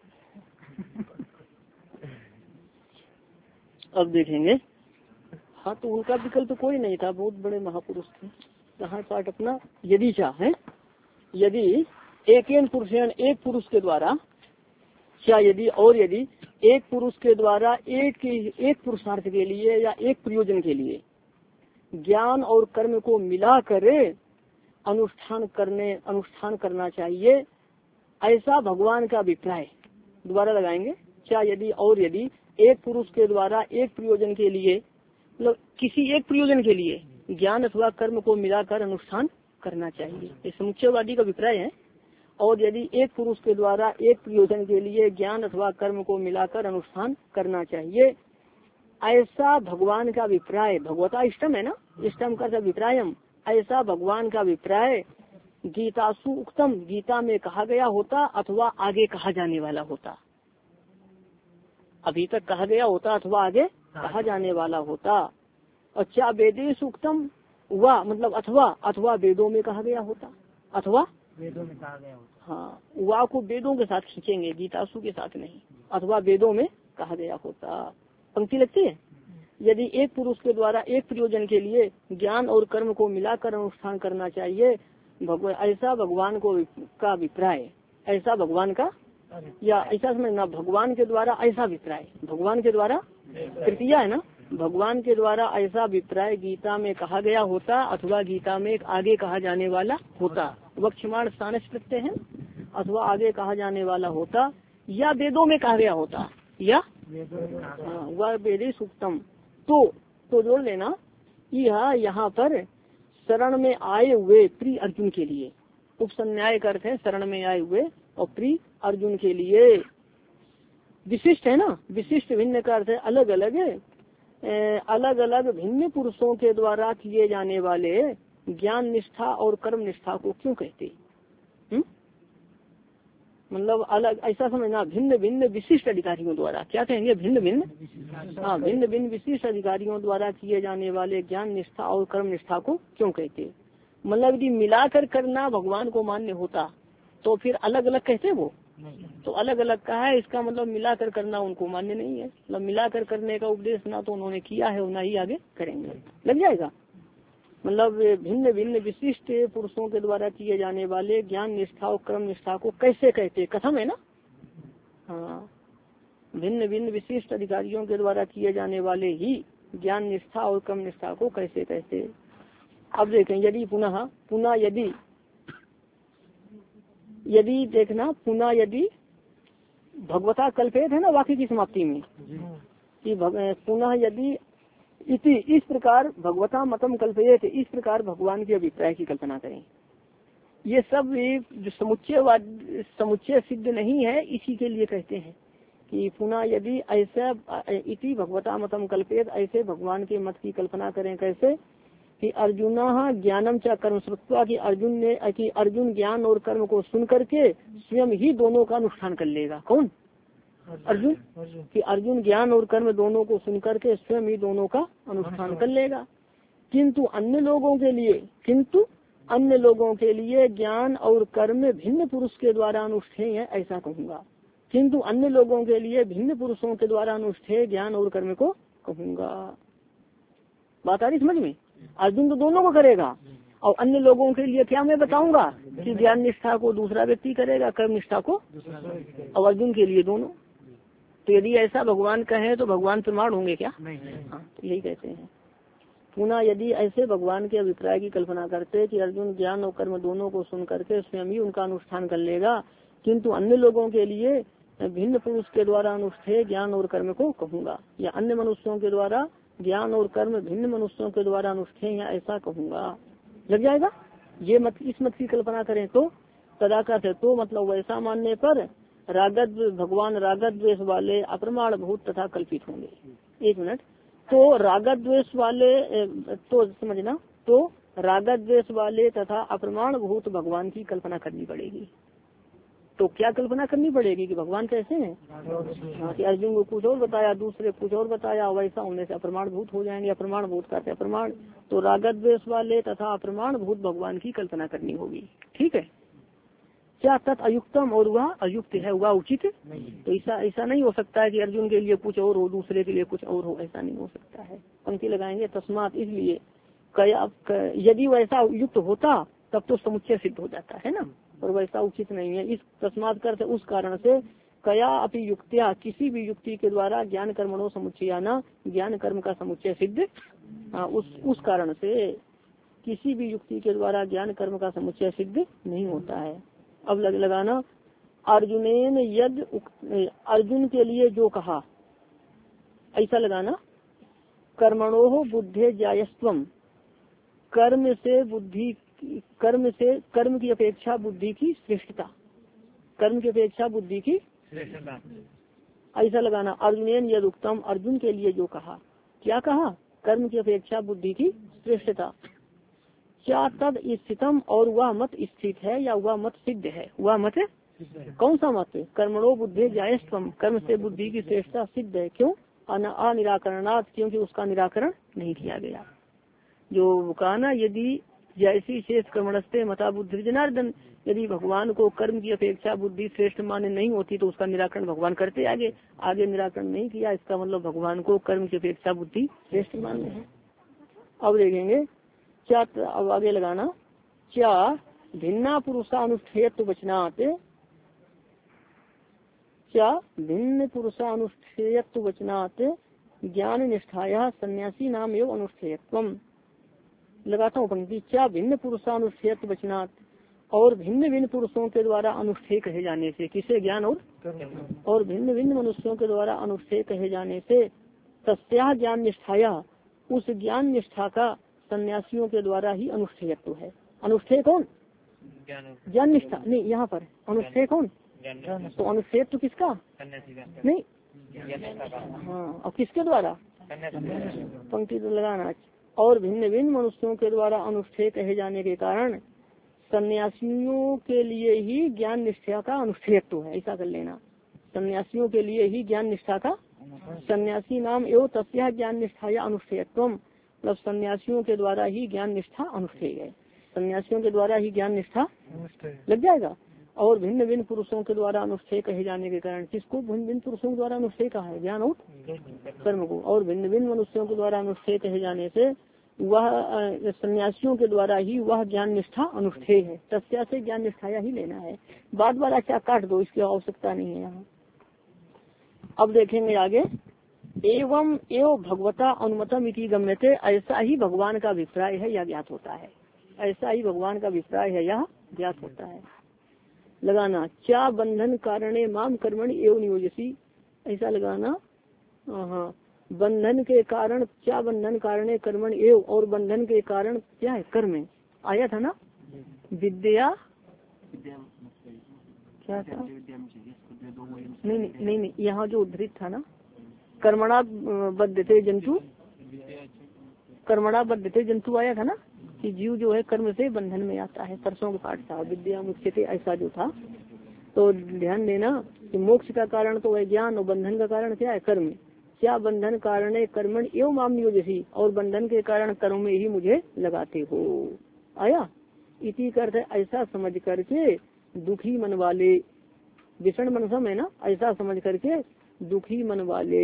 अब देखेंगे, हाँ तो उनका विकल्प तो कोई नहीं था, बहुत बड़े महापुरुष थे। कहाँ पाठ अपना, यदि चाहे यदि एक पुरुषेण, एक पुरुष के द्वारा, क्या यदि और यदि एक पुरुष के द्वारा एक एक पुरुषार्थ के लिए या एक प्रयोजन के लिए ज्ञान और कर्म को मिला कर अनुष्ठान करने अनुष्ठान करना चाहिए, ऐसा भगवान का अभिप्राय। दोबारा लगाएंगे, क्या यदि और यदि एक पुरुष के द्वारा एक प्रयोजन के लिए, मतलब किसी एक प्रयोजन के लिए ज्ञान अथवा कर्म को मिलाकर अनुष्ठान करना चाहिए, ये समुच्चयवादी का अभिप्राय है। और यदि एक पुरुष के द्वारा एक प्रयोजन के लिए ज्ञान अथवा कर्म को मिलाकर अनुष्ठान करना चाहिए, ऐसा भगवान का अभिप्राय। भगवता इष्टम है ना, इष्टम का अभिप्रायम, ऐसा भगवान का अभिप्राय गीतासु उक्तम, गीता में कहा गया होता अथवा आगे कहा जाने वाला होता। अभी तक कहा गया होता अथवा आगे कहा जाने वाला होता। और क्या वेदेश उक्तम, हुआ मतलब अथवा अथवा वेदों में कहा गया होता, अथवा वेदों में कहा गया होता। हाँ, वा को वेदों के साथ खींचेंगे, गीतासु के साथ नहीं। अथवा वेदों में कहा गया होता, पंक्ति लगती है। यदि एक पुरुष के द्वारा एक प्रयोजन के लिए ज्ञान और कर्म को मिलाकर अनुष्ठान करना चाहिए, भगवान ऐसा भगवान को का अभिप्राय, ऐसा भगवान का, या ऐसा समझना भगवान के द्वारा ऐसा अभिप्राय, भगवान के द्वारा तृतीया है ना, भगवान के द्वारा ऐसा अभिप्राय गीता में कहा गया होता अथवा गीता में आगे कहा जाने वाला होता। वक्षमाण स्थानस प्रत्यय है, अथवा आगे कहा जाने वाला होता, या वेदों में कहा गया होता, या वह वेदे सूक्तम। तो तो जोड़ लेना, यह यहाँ पर शरण में आए हुए प्रिय अर्जुन के लिए, उपसन्याय का अर्थ है शरण में आए हुए, और प्रिय अर्जुन के लिए विशिष्ट है ना, विशिष्ट भिन्न का अर्थ है अलग अलग अलग अलग भिन्न पुरुषों के द्वारा किए जाने वाले ज्ञान निष्ठा और कर्म निष्ठा को क्यों कहते, हम्म मतलब अलग, ऐसा समझना भिन्न भिन्न विशिष्ट अधिकारियों द्वारा, क्या कहेंगे, भिन्न भिन्न हाँ भिन्न भिन्न विशिष्ट अधिकारियों द्वारा किए जाने वाले ज्ञान निष्ठा और कर्म निष्ठा को क्यों कहते। मतलब यदि मिलाकर करना भगवान को मान्य होता तो फिर अलग अलग कहते वो, तो अलग अलग कहा है, इसका मतलब मिलाकर करना उनको मान्य नहीं है। मतलब मिलाकर करने का उपदेश ना तो उन्होंने किया है और ना ही आगे करेंगे, लग जाएगा। मतलब भिन्न भिन्न विशिष्ट पुरुषों के द्वारा किए जाने वाले ज्ञान निष्ठा और कर्म निष्ठा को कैसे कहते, कथम है ना, हाँ, भिन्न भिन्न विशिष्ट अधिकारियों के द्वारा किए जाने वाले ही ज्ञान निष्ठा और कर्म निष्ठा को कैसे कहते। अब देखें, यदि पुनः पुनः यदि यदि देखना पुनः यदि भगवता कल्पेत है ना वाक्य की समाप्ति में कि पुनः यदि इति, इस प्रकार भगवता मतम कल्पयेत, इस प्रकार भगवान के अभिप्राय की कल्पना करें। ये सब जो समुच्चय समुच्चय सिद्ध नहीं है, इसी के लिए कहते हैं कि पुनः यदि ऐसा इति भगवता मतम कल्पयेत, ऐसे भगवान के मत की कल्पना करें। कैसे कि अर्जुन ज्ञानम च कर्म श्रुत्वा, कि अर्जुन ने कि अर्जुन ज्ञान और कर्म को सुन करके स्वयं ही दोनों का अनुष्ठान कर लेगा। कौन, अर्जुन, कि अर्जुन ज्ञान और कर्म दोनों को सुन करके स्वयं ही दोनों का अनुष्ठान कर लेगा। किंतु अन्य लोगों के लिए किंतु अन्य लोगों के लिए ज्ञान और कर्म भिन्न पुरुष के द्वारा अनुष्ठेय है, ऐसा कहूँगा। किंतु अन्य लोगों के लिए भिन्न पुरुषों के द्वारा अनुष्ठेय ज्ञान और कर्म को कहूँगा। बात आ रही समझ में। अर्जुन तो दोनों को करेगा, और अन्य लोगों के लिए क्या मैं बताऊंगा कि ज्ञान निष्ठा को दूसरा व्यक्ति करेगा, कर्म निष्ठा को, और अर्जुन के लिए दोनों। तो यदि ऐसा भगवान कहे तो भगवान प्रमाण होंगे क्या? हाँ, तो यही कहते हैं। पुनः यदि ऐसे भगवान के अभिप्राय की कल्पना करते कि अर्जुन ज्ञान और कर्म दोनों को सुन करके स्वयं ही उनका अनुष्ठान कर लेगा, किंतु अन्य लोगों के लिए भिन्न पुरुष के द्वारा अनुष्ठेय ज्ञान और कर्म को कहूँगा, या अन्य मनुष्यों के द्वारा ज्ञान और कर्म भिन्न मनुष्यों के द्वारा अनुष्ठेय है, ऐसा कहूँगा। लग जाएगा। ये मत इस मत की कल्पना करें तो तदाकथ है, तो मतलब वैसा मानने पर रागद भगवान रागद द्वेष वाले अप्रमाण भूत तथा कल्पित होंगे। एक मिनट, तो रागद द्वेष वाले तो समझना, तो रागद द्वेष वाले तथा अप्रमाण भूत भगवान की कल्पना करनी पड़ेगी। तो क्या कल्पना करनी पड़ेगी कि भगवान कैसे हैं? हाँ, कि अर्जुन को कुछ और बताया, दूसरे कुछ और बताया, वैसा होने से अप्रमाण भूत हो जाएंगे। अप्रमाण भूत का अप्रमाण, तो रागद द्वेष वाले तथा अप्रमाण भूत भगवान की कल्पना करनी होगी। ठीक है। क्या तत् अयुक्तम, और वह अयुक्त है, वह उचित? तो ऐसा ऐसा नहीं हो सकता है कि अर्जुन के लिए कुछ और हो, दूसरे के लिए कुछ और हो, ऐसा नहीं हो सकता है। पंक्ति लगाएंगे तस्मात, इसलिए कया, यदि वैसा युक्त होता तब तो समुच्चय सिद्ध हो जाता है ना, और वैसा उचित नहीं है। इस तस्मात कर उस कारण से कया अपि युक्त्या, किसी भी युक्ति के द्वारा ज्ञान कर्मणो समुच्चयाना, ज्ञान कर्म का समुच्चय सिद्ध, आ, उस उस कारण से किसी भी युक्ति के द्वारा ज्ञान कर्म का समुच्चय सिद्ध नहीं होता है। अब लग लगाना अर्जुनेन यद अर्जुन के लिए जो कहा, ऐसा लगाना कर्मणोः बुद्धे जायस्त्वम, कर्म से बुद्धि कर्म से कर्म की अपेक्षा बुद्धि की श्रेष्ठता, कर्म की अपेक्षा बुद्धि की श्रेष्ठता, ऐसा लगाना अर्जुनेन यद उक्तम, अर्जुन के लिए जो कहा, क्या कहा, कर्म की अपेक्षा बुद्धि की श्रेष्ठता। क्या तद स्थितम, और वह मत स्थित है या वह मत सिद्ध है, वह मत कौन सा मत, कर्मणो बुद्धे जायस्त्वम, कर्म से बुद्धि की श्रेष्ठता सिद्ध है। क्यों, अनिराकरणात्, क्योंकि उसका निराकरण नहीं किया गया। जो कहा ना, यदि जैसी शेष कर्मणस्ते मता बुद्धि जनार्दन, यदि भगवान को कर्म की अपेक्षा बुद्धि श्रेष्ठ मान्य नहीं होती तो उसका निराकरण भगवान करते आगे आगे निराकरण नहीं किया, इसका मतलब भगवान को कर्म की अपेक्षा बुद्धि श्रेष्ठ मान्य है। अब देखेंगे क्या, अब आगे लगाना क्या भिन्ना पुरुषानुष्ठेयत्व वचनात्, क्या भिन्न पुरुषानुष्ठेयत्व वचनात् ज्ञान निष्ठाया सन्यासी नाम एवं अनुष्ठेयत्वम। लगाता हूँ पंक्ति, क्या भिन्न पुरुषानुष्ठेयत्व वचनात्, और भिन्न भिन्न पुरुषों के द्वारा अनुष्ठेय कहे जाने से, किसे, ज्ञान और और भिन्न भिन्न मनुष्यों के द्वारा अनुष्ठेय कहे जाने से, तस्या ज्ञान निष्ठाया, उस ज्ञान निष्ठा का सन्यासियों के द्वारा ही अनुष्ठेयत्व है। अनुष्ठेय कौन, ज्ञान निष्ठा नहीं, यहाँ पर अनुष्ठेय कौन, तो अनुष्ठेय तो किसका नहीं, हाँ, और किसके द्वारा, पंक्ति तो लगाना, और भिन्न भिन्न मनुष्यों के द्वारा अनुष्ठेय कहे जाने के कारण सन्यासियों के लिए ही ज्ञान निष्ठा का अनुष्ठेयत्व है, ऐसा कर लेना। सन्यासियों के लिए ही ज्ञान निष्ठा का, सन्यासी नाम एवं तस्या ज्ञान निष्ठा या अनुष्ठेयत्व, मतलब सन्यासियों के द्वारा ही ज्ञान निष्ठा अनुष्ठेय है, सन्यासियों के द्वारा ही ज्ञान निष्ठा लग जाएगा। और भिन्न भिन्न पुरुषों के द्वारा अनुष्ठेय कहे जाने के कारण, किसको भिन्न भिन्न पुरुषों के द्वारा अनुष्ठेय कहा है, ज्ञान और कर्म को, और भिन्न भिन्न मनुष्यों के द्वारा अनुष्ठेय कहे जाने से वह सन्यासियों के द्वारा ही वह ज्ञान निष्ठा अनुष्ठेय है। तस्या से ज्ञान निष्ठाया ही लेना है, बात बार अच्छा काट दो, इसकी आवश्यकता नहीं है यहाँ। अब देखेंगे आगे, एवं एवं भगवता अनुमतम इति गम्यते, ऐसा ही भगवान का अभिप्राय है या ज्ञात होता है, ऐसा ही भगवान का अभिप्राय है या ज्ञात होता है। लगाना क्या बंधन कारणे माम कर्मणि एवं नियोजसी, ऐसा लगाना, हाँ, बंधन के कारण, क्या बंधन कारणे कर्मण एवं, और बंधन के कारण क्या है, कर्म आया था ना, विद्या क्या था, नहीं नहीं नहीं, नहीं यहाँ जो उद्धृत था ना, कर्मणा बद्धते जंतु, कर्मणा बद्धते जंतु आया था ना, कि जीव जो है कर्म से बंधन में आता है, परसों का पाठ था, विद्या मुख्यते ऐसा जो था। तो ध्यान देना कि मोक्ष का कारण तो है ज्ञान, और बंधन का कारण क्या है, कर्म। क्या बंधन कारण कर्मण एवं माम नियोजसी, और बंधन के कारण कर्म में ही मुझे लगाते हो, आया इसी करते, ऐसा समझ करके दुखी मन वाले, विषण मनसम है ना, ऐसा समझ करके दुखी मन वाले,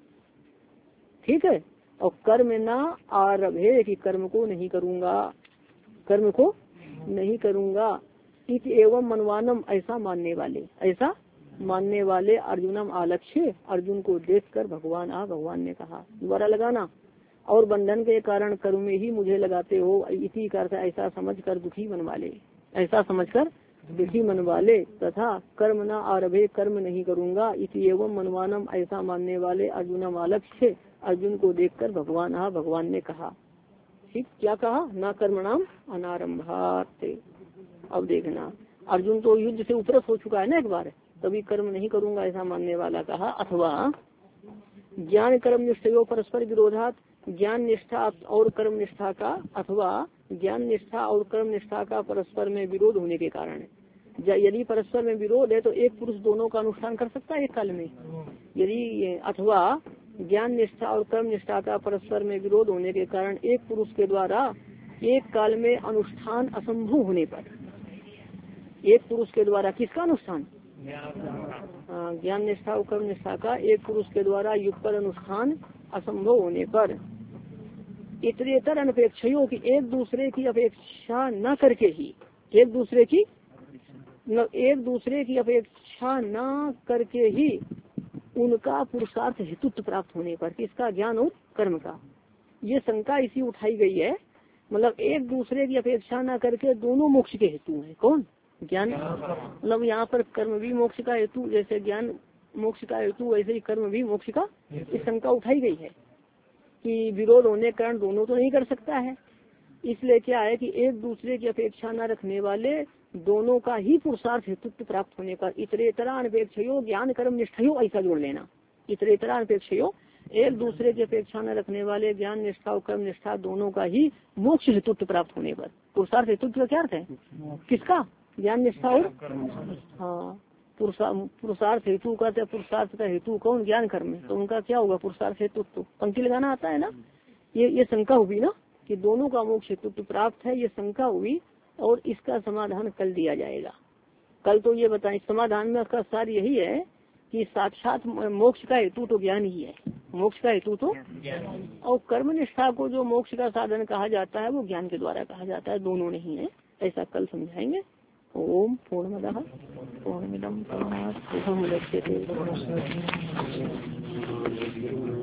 ठीक है। और कर्म ना आरभे, कि कर्म को नहीं करूंगा, कर्म को नहीं करूंगा, इत एवं मनवानम, ऐसा मानने वाले, ऐसा मानने वाले अर्जुनम आलक्ष्य, अर्जुन को देखकर भगवान आ भगवान ने कहा, दोबारा लगाना, और बंधन के कारण कर्म में ही मुझे लगाते हो, इसी करता ऐसा समझकर दुखी मन वाले, ऐसा समझकर दुखी मन वाले, तथा कर्म न आरभे, कर्म नहीं करूंगा, इति एवं मनवानम, ऐसा मानने वाले अर्जुनम आलक्ष्य, अर्जुन को देखकर भगवान आ भगवान ने कहा, ठीक, क्या कहा, न कर्मणाम अनारंभात। अब देखना, अर्जुन तो युद्ध से उपरत हो चुका है ना एक बार, तभी कर्म नहीं करूंगा ऐसा मानने वाला कहा। अथवा ज्ञान कर्म निष्ठयो परस्पर विरोधात, ज्ञान निष्ठा और कर्म निष्ठा का, अथवा ज्ञान निष्ठा और कर्म निष्ठा का परस्पर में विरोध होने के कारण, यदि परस्पर में विरोध है तो एक पुरुष दोनों का अनुष्ठान कर सकता है एक काल में, यदि, अथवा ज्ञान निष्ठा और कर्म निष्ठा का परस्पर में विरोध होने के कारण एक पुरुष के द्वारा एक काल में अनुष्ठान असंभव होने पर, एक पुरुष के द्वारा किसका अनुष्ठान, ज्ञान निष्ठा और कर्म निष्ठा का एक पुरुष के द्वारा युगपद अनुष्ठान असंभव होने पर, इतरेतर अनपेक्षयो की, एक दूसरे की अपेक्षा न करके ही, एक दूसरे की न, एक दूसरे की अपेक्षा न करके ही उनका पुरुषार्थ हेतुत्व प्राप्त होने पर, किसका, ज्ञान और कर्म का। ये शंका इसी उठाई गई है मतलब एक दूसरे की अपेक्षा न करके दोनों मोक्ष के हेतु हैं। कौन? ज्ञान। मतलब यहाँ पर कर्म भी मोक्ष का हेतु, जैसे ज्ञान मोक्ष का हेतु वैसे ही कर्म भी मोक्ष का, इस शंका उठाई गई है कि विरोध होने के कारण दोनों तो नहीं कर सकता है। इसलिए क्या है कि एक दूसरे की अपेक्षा न रखने वाले दोनों का ही पुरुषार्थ हेतुत्व प्राप्त होने का, इतरेतरा अनपेक्षयो ज्ञान कर्म निष्ठयो ऐसा जोड़ लेना। इतरेतरा अनपेक्षयो, एक दूसरे की अपेक्षा न रखने वाले ज्ञान निष्ठा और कर्म निष्ठा दोनों का ही मोक्ष हेतुत्व प्राप्त होने पर। पुरुषार्थ हेतुत्व का क्या अर्थ है? किसका? ज्ञान निष्ठा और हाँ पुरुषार्थ हेतु का, पुरुषार्थ का हेतु कौन? ज्ञान कर्म है, तो उनका क्या होगा? पुरुषार्थ हेतुत्व। पंक्ति लगाना आता है ना। ये ये शंका हुई ना कि दोनों का मोक्ष हेतुत्व प्राप्त है, ये शंका हुई और इसका समाधान कल दिया जाएगा। कल तो ये बताएं समाधान में उसका सार यही है कि साक्षात मोक्ष का हेतु तो ज्ञान ही है, मोक्ष का हेतु तो, और कर्म निष्ठा को जो मोक्ष का साधन कहा जाता है वो ज्ञान के द्वारा कहा जाता है, दोनों नहीं है। ऐसा कल समझाएंगे। ओम पूर्णमदः पूर्णमिदं पूर्णात् पूर्णमुदच्यते।